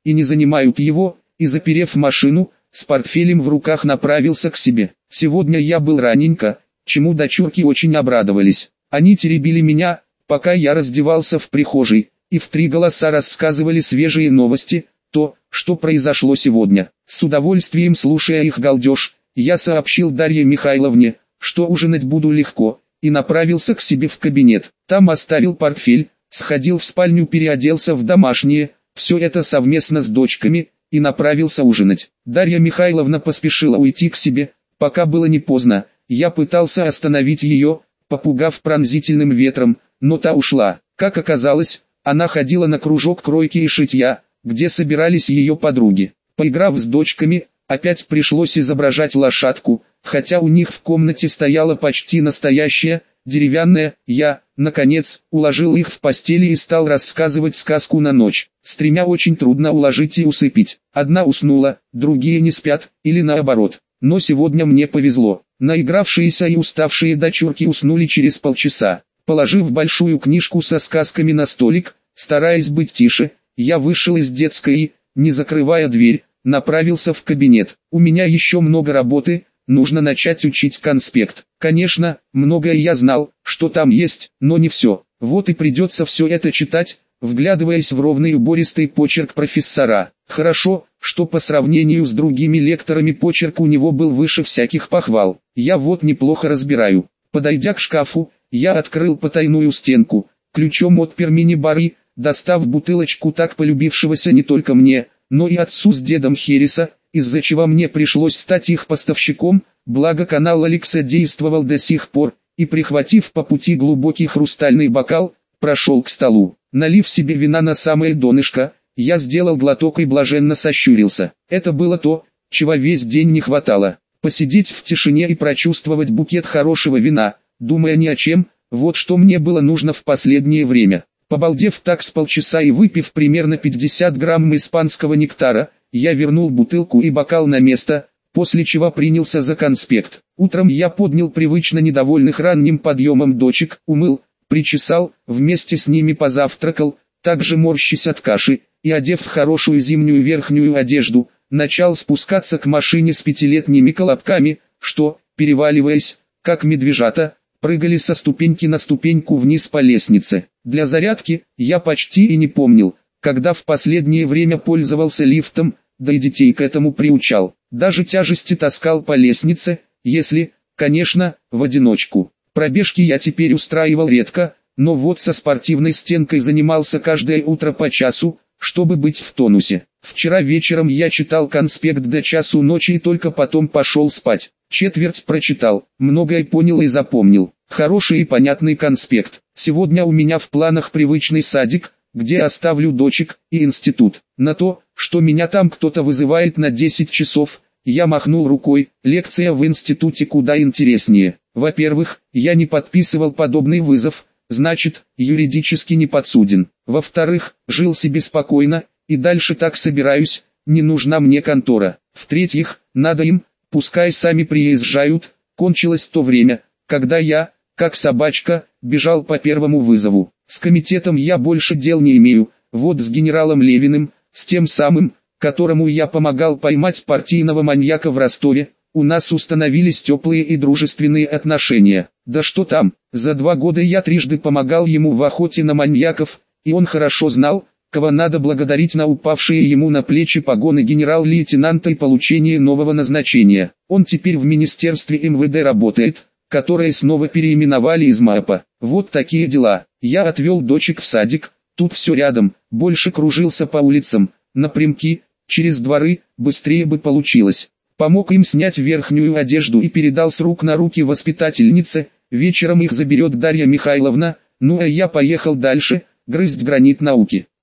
и не занимают его, и заперев машину, с портфелем в руках направился к себе. Сегодня я был раненько, чему дочурки очень обрадовались. Они теребили меня, пока я раздевался в прихожей, и в три голоса рассказывали свежие новости, то, что произошло сегодня. С удовольствием слушая их галдеж, я сообщил Дарье Михайловне, что ужинать буду легко, и направился к себе в кабинет. Там оставил портфель, сходил в спальню, переоделся в домашнее, все это совместно с дочками, и направился ужинать. Дарья Михайловна поспешила уйти к себе, пока было не поздно. Я пытался остановить ее, попугав пронзительным ветром, но та ушла. Как оказалось, она ходила на кружок кройки и шитья, где собирались ее подруги. Поиграв с дочками, опять пришлось изображать лошадку, хотя у них в комнате стояла почти настоящая, деревянная. Я, наконец, уложил их в постели и стал рассказывать сказку на ночь. С тремя очень трудно уложить и усыпить. Одна уснула, другие не спят, или наоборот. Но сегодня мне повезло. Наигравшиеся и уставшие дочурки уснули через полчаса. Положив большую книжку со сказками на столик, стараясь быть тише, я вышел из детской и, не закрывая дверь, направился в кабинет. У меня еще много работы, нужно начать учить конспект. Конечно, многое я знал, что там есть, но не все. Вот и придется все это читать, вглядываясь в ровный убористый почерк профессора. Хорошо, что по сравнению с другими лекторами почерк у него был выше всяких похвал. Я вот неплохо разбираю. Подойдя к шкафу, я открыл потайную стенку, ключом отпер мини-бар и, достав бутылочку так полюбившегося не только мне, но и отцу с дедом Хереса, из-за чего мне пришлось стать их поставщиком, благо канал Алекса действовал до сих пор, и прихватив по пути глубокий хрустальный бокал, прошел к столу. Налив себе вина на самое донышко, я сделал глоток и блаженно сощурился. Это было то, чего весь день не хватало. Посидеть в тишине и прочувствовать букет хорошего вина, думая ни о чем, вот что мне было нужно в последнее время. Побалдев так с полчаса и выпив примерно пятьдесят грамм испанского нектара, я вернул бутылку и бокал на место, после чего принялся за конспект. Утром я поднял привычно недовольных ранним подъемом дочек, умыл, причесал, вместе с ними позавтракал, также морщась от каши, и одев в хорошую зимнюю верхнюю одежду, начал спускаться к машине с пятилетними колобками, что, переваливаясь, как медвежата, прыгали со ступеньки на ступеньку вниз по лестнице. Для зарядки я почти и не помнил, когда в последнее время пользовался лифтом, да и детей к этому приучал. Даже тяжести таскал по лестнице, если, конечно, в одиночку. Пробежки я теперь устраивал редко, но вот со спортивной стенкой занимался каждое утро по часу, чтобы быть в тонусе. Вчера вечером я читал конспект до часу ночи и только потом пошел спать. Четверть прочитал, многое понял и запомнил. Хороший и понятный конспект. Сегодня у меня в планах привычный садик, где оставлю дочек, и институт. На то, что меня там кто-то вызывает на десять часов, я махнул рукой. Лекция в институте куда интереснее. Во-первых, я не подписывал подобный вызов, значит, юридически не подсуден. Во-вторых, жил себе спокойно, и дальше так собираюсь, не нужна мне контора. В-третьих, надо им, пускай сами приезжают, кончилось то время, когда я, как собачка, бежал по первому вызову. С комитетом я больше дел не имею, вот с генералом Левиным, с тем самым, которому я помогал поймать партийного маньяка в Ростове, у нас установились теплые и дружественные отношения. Да что там, за два года я трижды помогал ему в охоте на маньяков, и он хорошо знал, кого надо благодарить на упавшие ему на плечи погоны генерал-лейтенанта и получение нового назначения. Он теперь в министерстве эм вэ дэ работает, которое снова переименовали из МАПа. Вот такие дела. Я отвел дочек в садик, тут все рядом, больше кружился по улицам, напрямки, через дворы, быстрее бы получилось. Помог им снять верхнюю одежду и передал с рук на руки воспитательнице, вечером их заберет Дарья Михайловна, ну а я поехал дальше, грызть гранит науки.